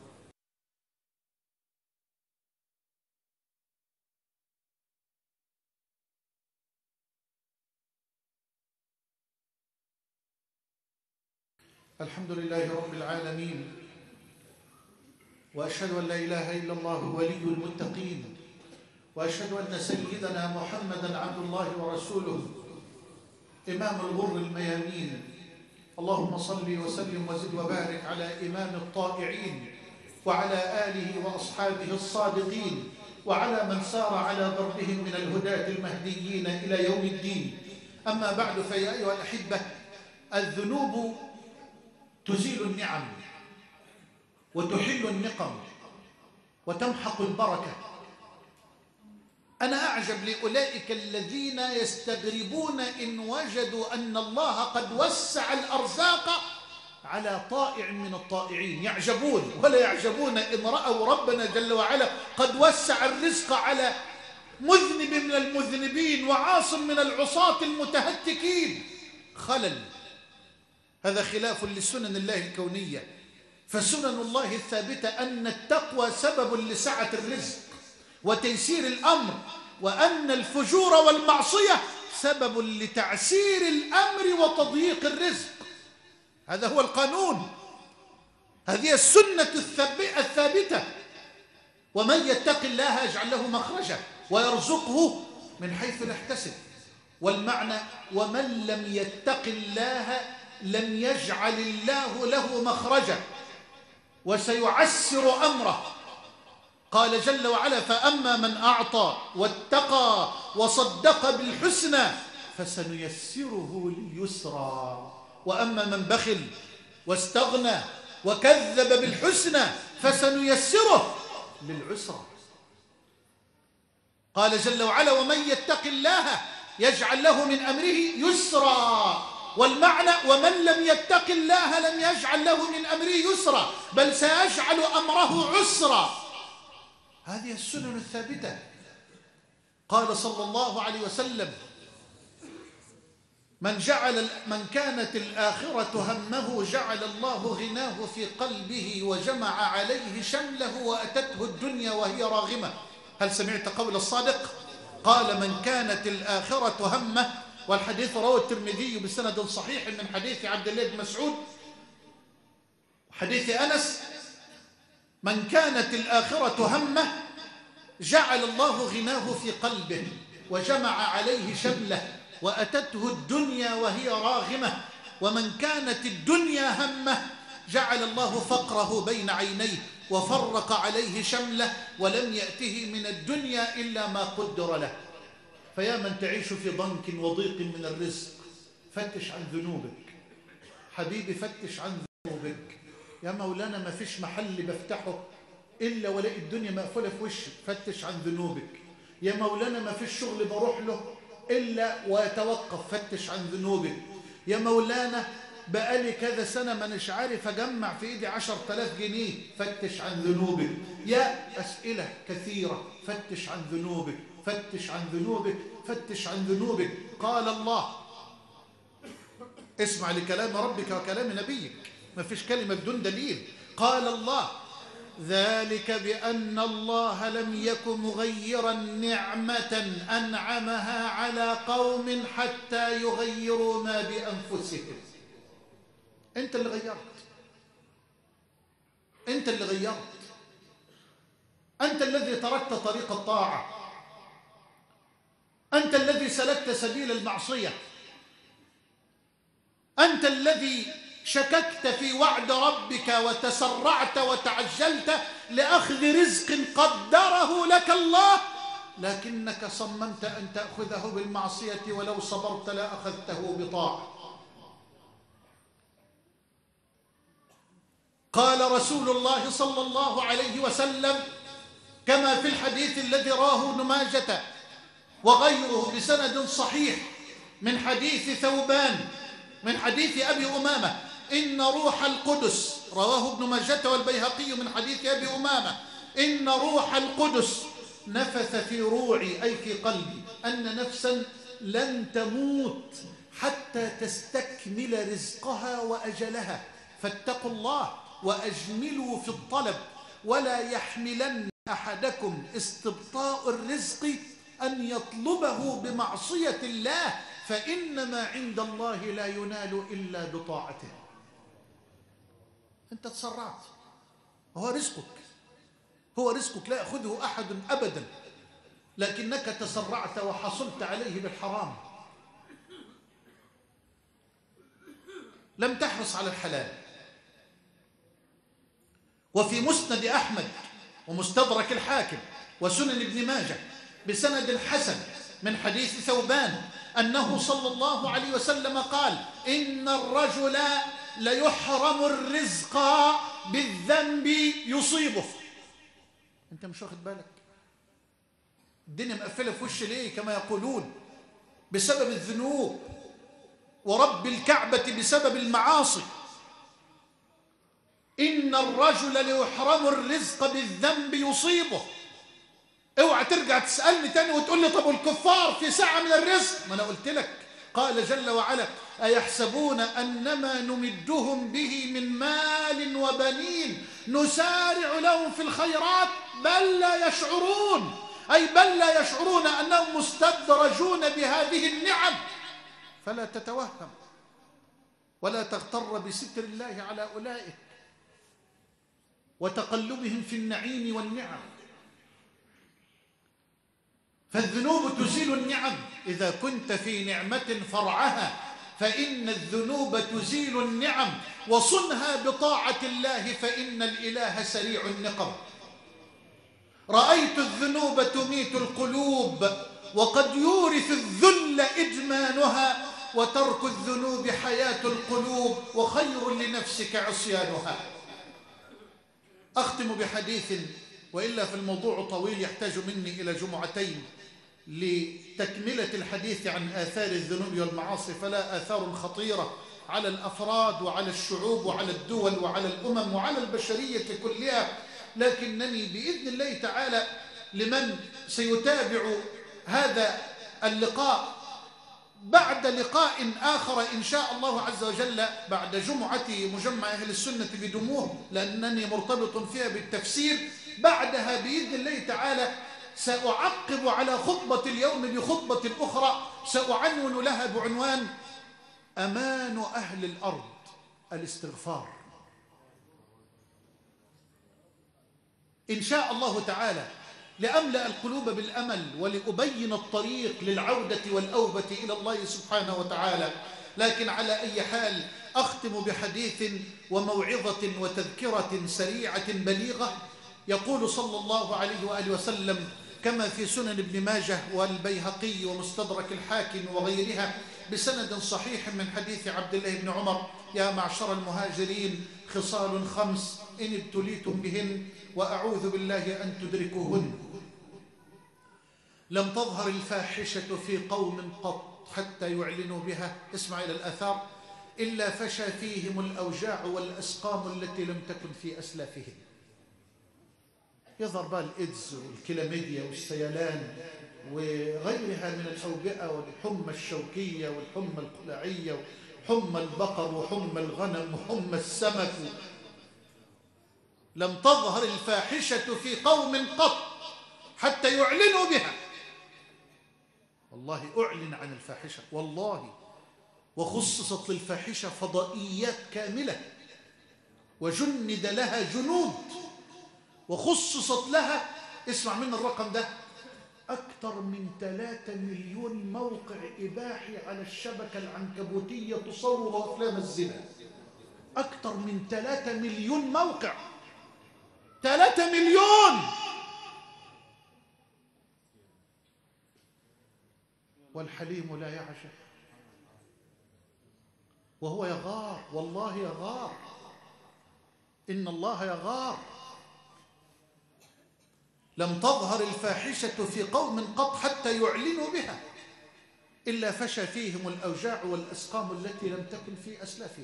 الحمد لله رب العالمين، وأشهد أن لا إله إلا الله ولي المتقين، وأشهد أن سيدنا محمدًا عبد الله ورسوله إمام الغر الميامين. اللهم صل وسلم وزد وبارك على إمام الطائعين وعلى آله وأصحابه الصادقين وعلى من سار على ضربهم من الهداة المهديين إلى يوم الدين. أما بعد، فيا أيها الأحبة، الذنوب تزيل النعم وتحل النقم وتمحق البركة. أنا أعجب لأولئك الذين يستغربون إن وجدوا أن الله قد وسع الأرزاق على طائع من الطائعين، يعجبون ولا يعجبون إن رأوا ربنا جل وعلا قد وسع الرزق على مذنب من المذنبين وعاص من العصاة المتهتكين. خلل، هذا خلاف لسنن الله الكونية. فسنن الله الثابتة أن التقوى سبب لسعة الرزق وتيسير الأمر، وأن الفجور والمعصية سبب لتعسير الأمر وتضييق الرزق. هذا هو القانون، هذه السنة الثابتة. ومن يتق الله يجعل له مخرجا ويرزقه من حيث لا يحتسب. والمعنى: ومن لم يتق الله لم يجعل الله له مخرجا وسيعسر أمره. قال جل وعلا: فأما من أعطى واتقى وصدق بالحسنى فسنيسره لليسرى، وأما من بخل واستغنى وكذب بالحسنى فسنيسره للعسرى. قال جل وعلا: ومن يتق الله يجعل له من أمره يسرا. والمعنى: ومن لم يتق الله لم يجعل له من أمره يسرا، بل سيجعل أمره عسرا. هذه السنن الثابتة. قال صلى الله عليه وسلم: من جعل من كانت الآخرة همه جعل الله غناه في قلبه وجمع عليه شمله وأتته الدنيا وهي راغمة. هل سمعت قول الصادق؟ قال: من كانت الآخرة همه. والحديث رواه الترمذي بسند صحيح من حديث عبد الله بن مسعود حديث أنس: من كانت الآخرة همه جعل الله غناه في قلبه وجمع عليه شمله وأتته الدنيا وهي راغمة. ومن كانت الدنيا همه جعل الله فقره بين عينيه وفرق عليه شمله ولم يأته من الدنيا إلا ما قدر له. فيا من تعيش في ضنك وضيق من الرزق، فتش عن ذنوبك. حبيبي، فتش عن ذنوبك. يا مولانا ما فيش محل بفتحه إلا ولاقي الدنيا مقفولة في وشك، فتش عن ذنوبك. يا مولانا ما فيش شغل بروح له إلا ويتوقف، فتش عن ذنوبك. يا مولانا بقالي كذا سنة ما نش عارف أجمع في إيدي عشر تلاف جنيه، فتش عن ذنوبك. يا أسئلة كثيرة، فتش عن ذنوبك، فتش عن ذنوبك، فتش عن ذنوبك. قال الله: اسمع لكلام ربك وكلام نبيك، ما فيش كلمة بدون دليل. قال الله: ذلك بأن الله لم يك مغيرا نعمة أنعمها على قوم حتى يغيروا ما بأنفسهم. أنت اللي غيرت، أنت اللي غيرت، أنت الذي تركت طريق الطاعة، أنت الذي سلكت سبيل المعصية، أنت الذي شككت في وعد ربك وتسرعت وتعجلت لأخذ رزق قدره لك الله، لكنك صممت أن تأخذه بالمعصية، ولو صبرت لأخذته بطاعة. قال رسول الله صلى الله عليه وسلم كما في الحديث الذي رواه ابن ماجة وغيره بسند صحيح من حديث ثوبان من حديث أبي أمامة: إن روح القدس، رواه ابن ماجة والبيهقي من حديث أبي أمامة: إن روح القدس نفث في روعي، أي في قلبي، أن نفسا لن تموت حتى تستكمل رزقها وأجلها، فاتقوا الله وأجملوا في الطلب، ولا يحملن أحدكم استبطاء الرزق أن يطلبه بمعصية الله، فإنما عند الله لا ينال إلا بطاعته. أنت تسرعت، هو رزقك، هو رزقك لا يأخذه أحد أبدا، لكنك تسرعت وحصلت عليه بالحرام. لم تحرص على الحلال، وفي مسند أحمد ومستدرك الحاكم وسنن ابن ماجه بسند حسن من حديث ثوبان أنه صلى الله عليه وسلم قال: إن الرجل ليحرم الرزق بالذنب يصيبه. أنت مش واخد بالك؟ الدنيا مقفلة في وش ليه كما يقولون؟ بسبب الذنوب، ورب الكعبة بسبب المعاصي. إن الرجل ليحرم الرزق بالذنب يصيبه. اوعى ترجع تسألني تاني وتقول لي طب والكفار في ساعة من الرزق؟ ما أنا قلت لك، قال جل وعلا: أيحسبون أنما نمدهم به من مال وبنين نسارع لهم في الخيرات بل لا يشعرون، أي بل لا يشعرون أنهم مستدرجون بهذه النعم. فلا تتوهم ولا تغتر بستر الله على أولئك وتقلبهم في النعيم والنعم. فالذنوب تزيل النعم. إذا كنت في نعمة فرعها فإن الذنوب تزيل النعم، وصنها بطاعة الله فإن الإله سريع النقم. رأيت الذنوب تميت القلوب وقد يورث الذل إدمانها، وترك الذنوب حياة القلوب وخير لنفسك عصيانها. أختم بحديث، وإلا في الموضوع طويل يحتاج مني إلى جمعتين لتكملة الحديث عن آثار الذنوب والمعاصي، فلا آثار خطيرة على الأفراد وعلى الشعوب وعلى الدول وعلى الأمم وعلى البشرية كلها. لكنني بإذن الله تعالى لمن سيتابع هذا اللقاء بعد لقاء آخر إن شاء الله عز وجل بعد جمعة مجمع أهل السنة بدموع، لأنني مرتبط فيها بالتفسير، بعدها بإذن الله تعالى سأعقب على خطبة اليوم بخطبة أخرى سأعنون لها بعنوان: أمان أهل الأرض الاستغفار. إن شاء الله تعالى لأملأ القلوب بالأمل ولأبين الطريق للعودة والأوبة إلى الله سبحانه وتعالى. لكن على أي حال أختم بحديث وموعظة وتذكرة سريعة بليغة. يقول صلى الله عليه وآله وسلم كما في سنن ابن ماجه والبيهقي ومستدرك الحاكم وغيرها بسند صحيح من حديث عبد الله بن عمر: يا معشر المهاجرين خصال خمس إن ابتليتم بهن وأعوذ بالله أن تدركوهن. لم تظهر الفاحشة في قوم قط حتى يعلنوا بها، اسمع إلى الآثار، إلا فشى فيهم الأوجاع والأسقام التي لم تكن في أسلافهم. يظهر بقى الإيدز والكلاميديا والسيلان وغيرها من الأوبئة والحمى الشوكية والحمى القلاعية وحمى البقر وحمى الغنم وحمى السمك. لم تظهر الفاحشة في قوم قط حتى يعلنوا بها. والله أعلن عن الفاحشة والله، وخصصت للفاحشة فضائيات كاملة وجند لها جنود وخصصت لها، اسمع من الرقم ده، أكثر من ثلاثة مليون موقع إباحي على الشبكة العنكبوتية تصور أفلام الزنا. أكثر من ثلاثة مليون موقع، ثلاثة مليون. والحليم لا يعشق وهو يغار، والله يغار، إن الله يغار. لم تظهر الفاحشة في قوم قط حتى يعلنوا بها إلا فشى فيهم الأوجاع والأسقام التي لم تكن في أسلافهم.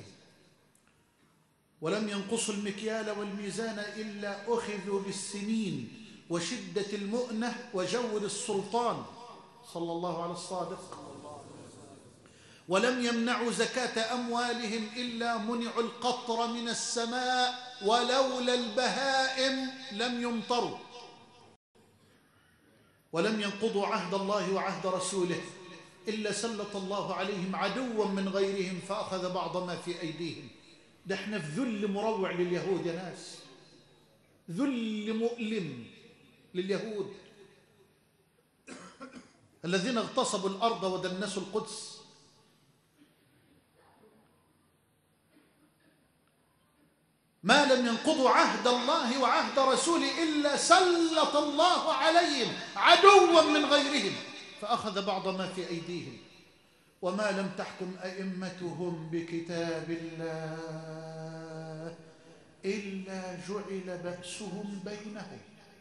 ولم ينقصوا المكيال والميزان إلا أخذوا بالسنين وشدة المؤنة وجور السلطان، صلى الله على الصادق. ولم يمنعوا زكاة أموالهم إلا منعوا القطر من السماء، ولولا البهائم لم يمطروا. ولم ينقضوا عهد الله وعهد رسوله إلا سلط الله عليهم عدوا من غيرهم فأخذ بعض ما في أيديهم. ده احنا في ذل مروع لليهود يا ناس، ذل مؤلم لليهود الذين اغتصبوا الأرض ودنسوا القدس. ما لم ينقضوا عهد الله وعهد رسوله إلا سلط الله عليهم عدوا من غيرهم فأخذ بعض ما في أيديهم. وما لم تحكم أئمتهم بكتاب الله إلا جعل بأسهم بينهم.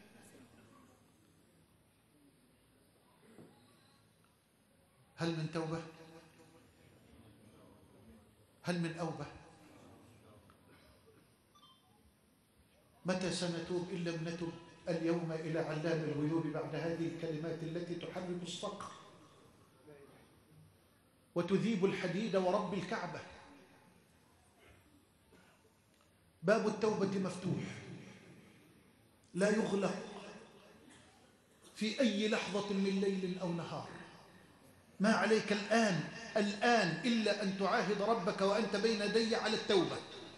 هل من توبة؟ هل من أوبة؟ متى سنتوب إن لم نتب اليوم إلى علام الغيوب بعد هذه الكلمات التي تحرك الصقر وتذيب الحديد ورب الكعبة؟ باب التوبة مفتوح لا يغلق في أي لحظة من ليل أو نهار. ما عليك الآن الآن إلا أن تعاهد ربك وأنت بين يدي على التوبة.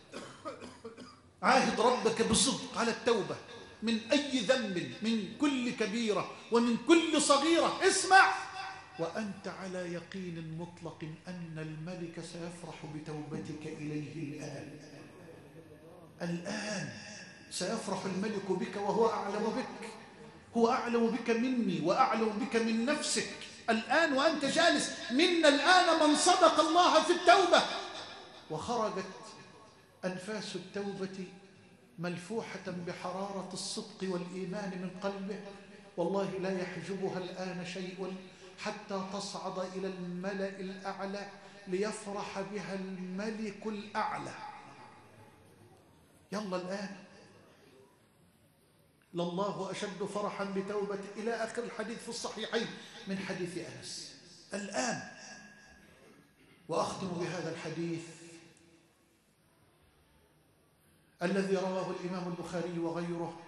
عاهد ربك بصدق على التوبة من أي ذنب، من كل كبيرة ومن كل صغيرة. اسمع وأنت على يقين مطلق أن الملك سيفرح بتوبتك إليه الآن. الآن سيفرح الملك بك وهو أعلم بك، هو أعلم بك مني وأعلم بك من نفسك الآن وأنت جالس. منا الآن من صدق الله في التوبة وخرجت أنفاس التوبة ملفوحة بحرارة الصدق والإيمان من قلبه، والله لا يحجبها الآن شيء حتى تصعد إلى الملأ الأعلى ليفرح بها الملك الأعلى. يلا الآن لله أشد فرحا بتوبة إلى آخر الحديث في الصحيحين من حديث أنس. الآن. وأختم بهذا الحديث الذي رواه الإمام البخاري وغيره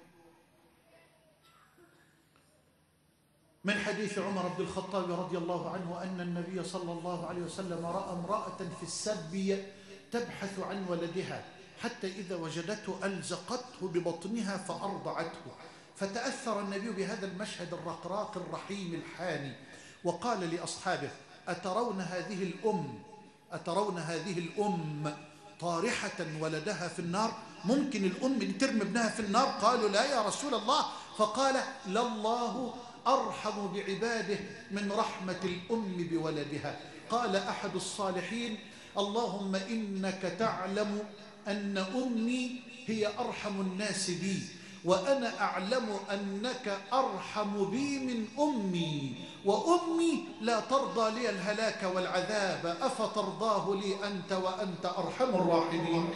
من حديث عمر بن الخطاب رضي الله عنه أن النبي صلى الله عليه وسلم رأى امرأة في السبي تبحث عن ولدها حتى إذا وجدته ألزقته ببطنها فأرضعته، فتأثر النبي بهذا المشهد الرقراق الرحيم الحاني وقال لأصحابه: أترون هذه الأم أترون هذه الأم طارحة ولدها في النار؟ ممكن الأم دي ترمي ابنها في النار؟ قالوا: لا يا رسول الله. فقال: لله أرحم بعباده من رحمة الأم بولدها. قال أحد الصالحين: اللهم إنك تعلم أن أمي هي أرحم الناس بي، وأنا أعلم أنك أرحم بي من أمي، وأمي لا ترضى لي الهلاك والعذاب، أفترضاه لي أنت وأنت أرحم الراحمين.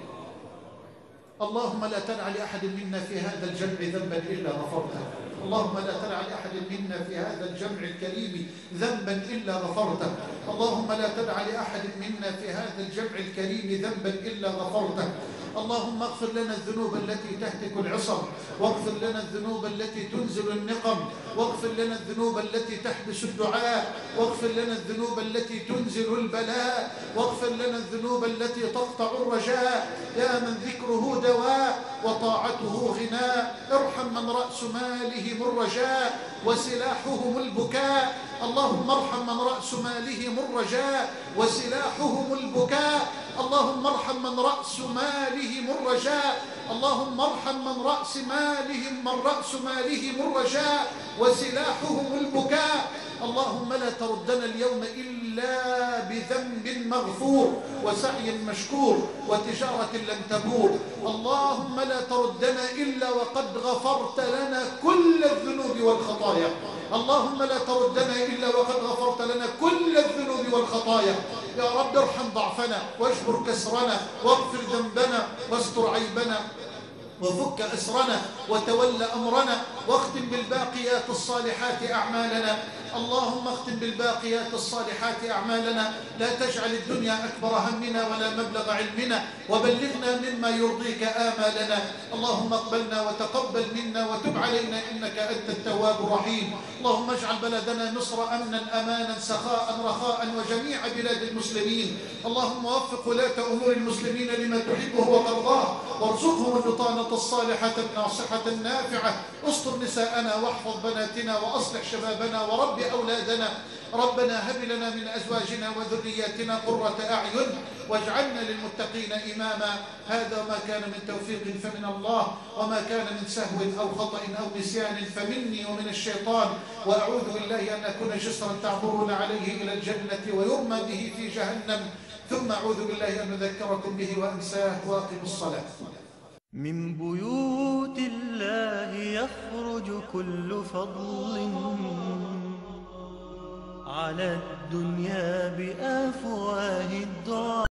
اللهم لا تدع لأحد منا في هذا الجمع ذنبا إلا غفرته. اللهم لا تدع لأحد منا في هذا الجمع الكريم ذنبا إلا غفرته. اللهم لا تدع لأحد منا في هذا الجمع الكريم ذنبا إلا غفرته. اللهم اغفر لنا الذنوب التي تهتك العصم، واغفر لنا الذنوب التي تنزل النقم، واغفر لنا الذنوب التي تحبس الدعاء، واغفر لنا الذنوب التي تنزل البلاء، واغفر لنا الذنوب التي تقطع الرجاء. يا من ذكره دواء وطاعته غناء، ارحم من رأس مالهم الرجاء وسلاحهم البكاء. اللهم ارحم من رأس مالهم الرجاء وسلاحهم البكاء. اللهم ارحم من رأس مالهم الرجاء اللهم ارحم من رأس مالهم من رأس مالهم الرجاء وسلاحهم البكاء. اللهم لا تردنا اليوم إلا بذنب مغفور وسعي مشكور وتجارة لن تبور. اللهم لا تردنا إلا وقد غفرت لنا كل الذنوب والخطايا. اللهم لا تردنا إلا وقد غفرت لنا كل الذنوب والخطايا. يا رب ارحم ضعفنا واجبر كسرنا واغفر ذنبنا واستر عيبنا وفك أسرنا وتولى أمرنا واختم بالباقيات الصالحات أعمالنا. اللهم اختم بالباقيات الصالحات أعمالنا. لا تجعل الدنيا أكبر همنا ولا مبلغ علمنا، وبلغنا مما يرضيك آمالنا. اللهم اقبلنا وتقبل منا وتب علينا إنك أنت التواب الرحيم. اللهم اجعل بلدنا مصر أمنا أمانا سخاء رخاء وجميع بلاد المسلمين. اللهم وفق ولاة أمور المسلمين لما تحبه وترضاه، وارزقهم البطانة الصالحة الناصحة صحة نافعة. استر نساءنا واحفظ بناتنا وأصلح شبابنا ورب أولادنا. ربنا هب لنا من أزواجنا وذرياتنا قرة أعين واجعلنا للمتقين إماما. هذا ما كان من توفيق فمن الله، وما كان من سهو أو خطأ أو نسيان فمني ومن الشيطان. وأعوذ بالله أن أكون جسرا تعبرون عليه إلى الجنة ويرمى به في جهنم. ثم أعوذ بالله أن أذكركم به وأنساه. وأقم الصلاة. من بيوت الله يخرج كل فضل على الدنيا بأفواه الدعاء.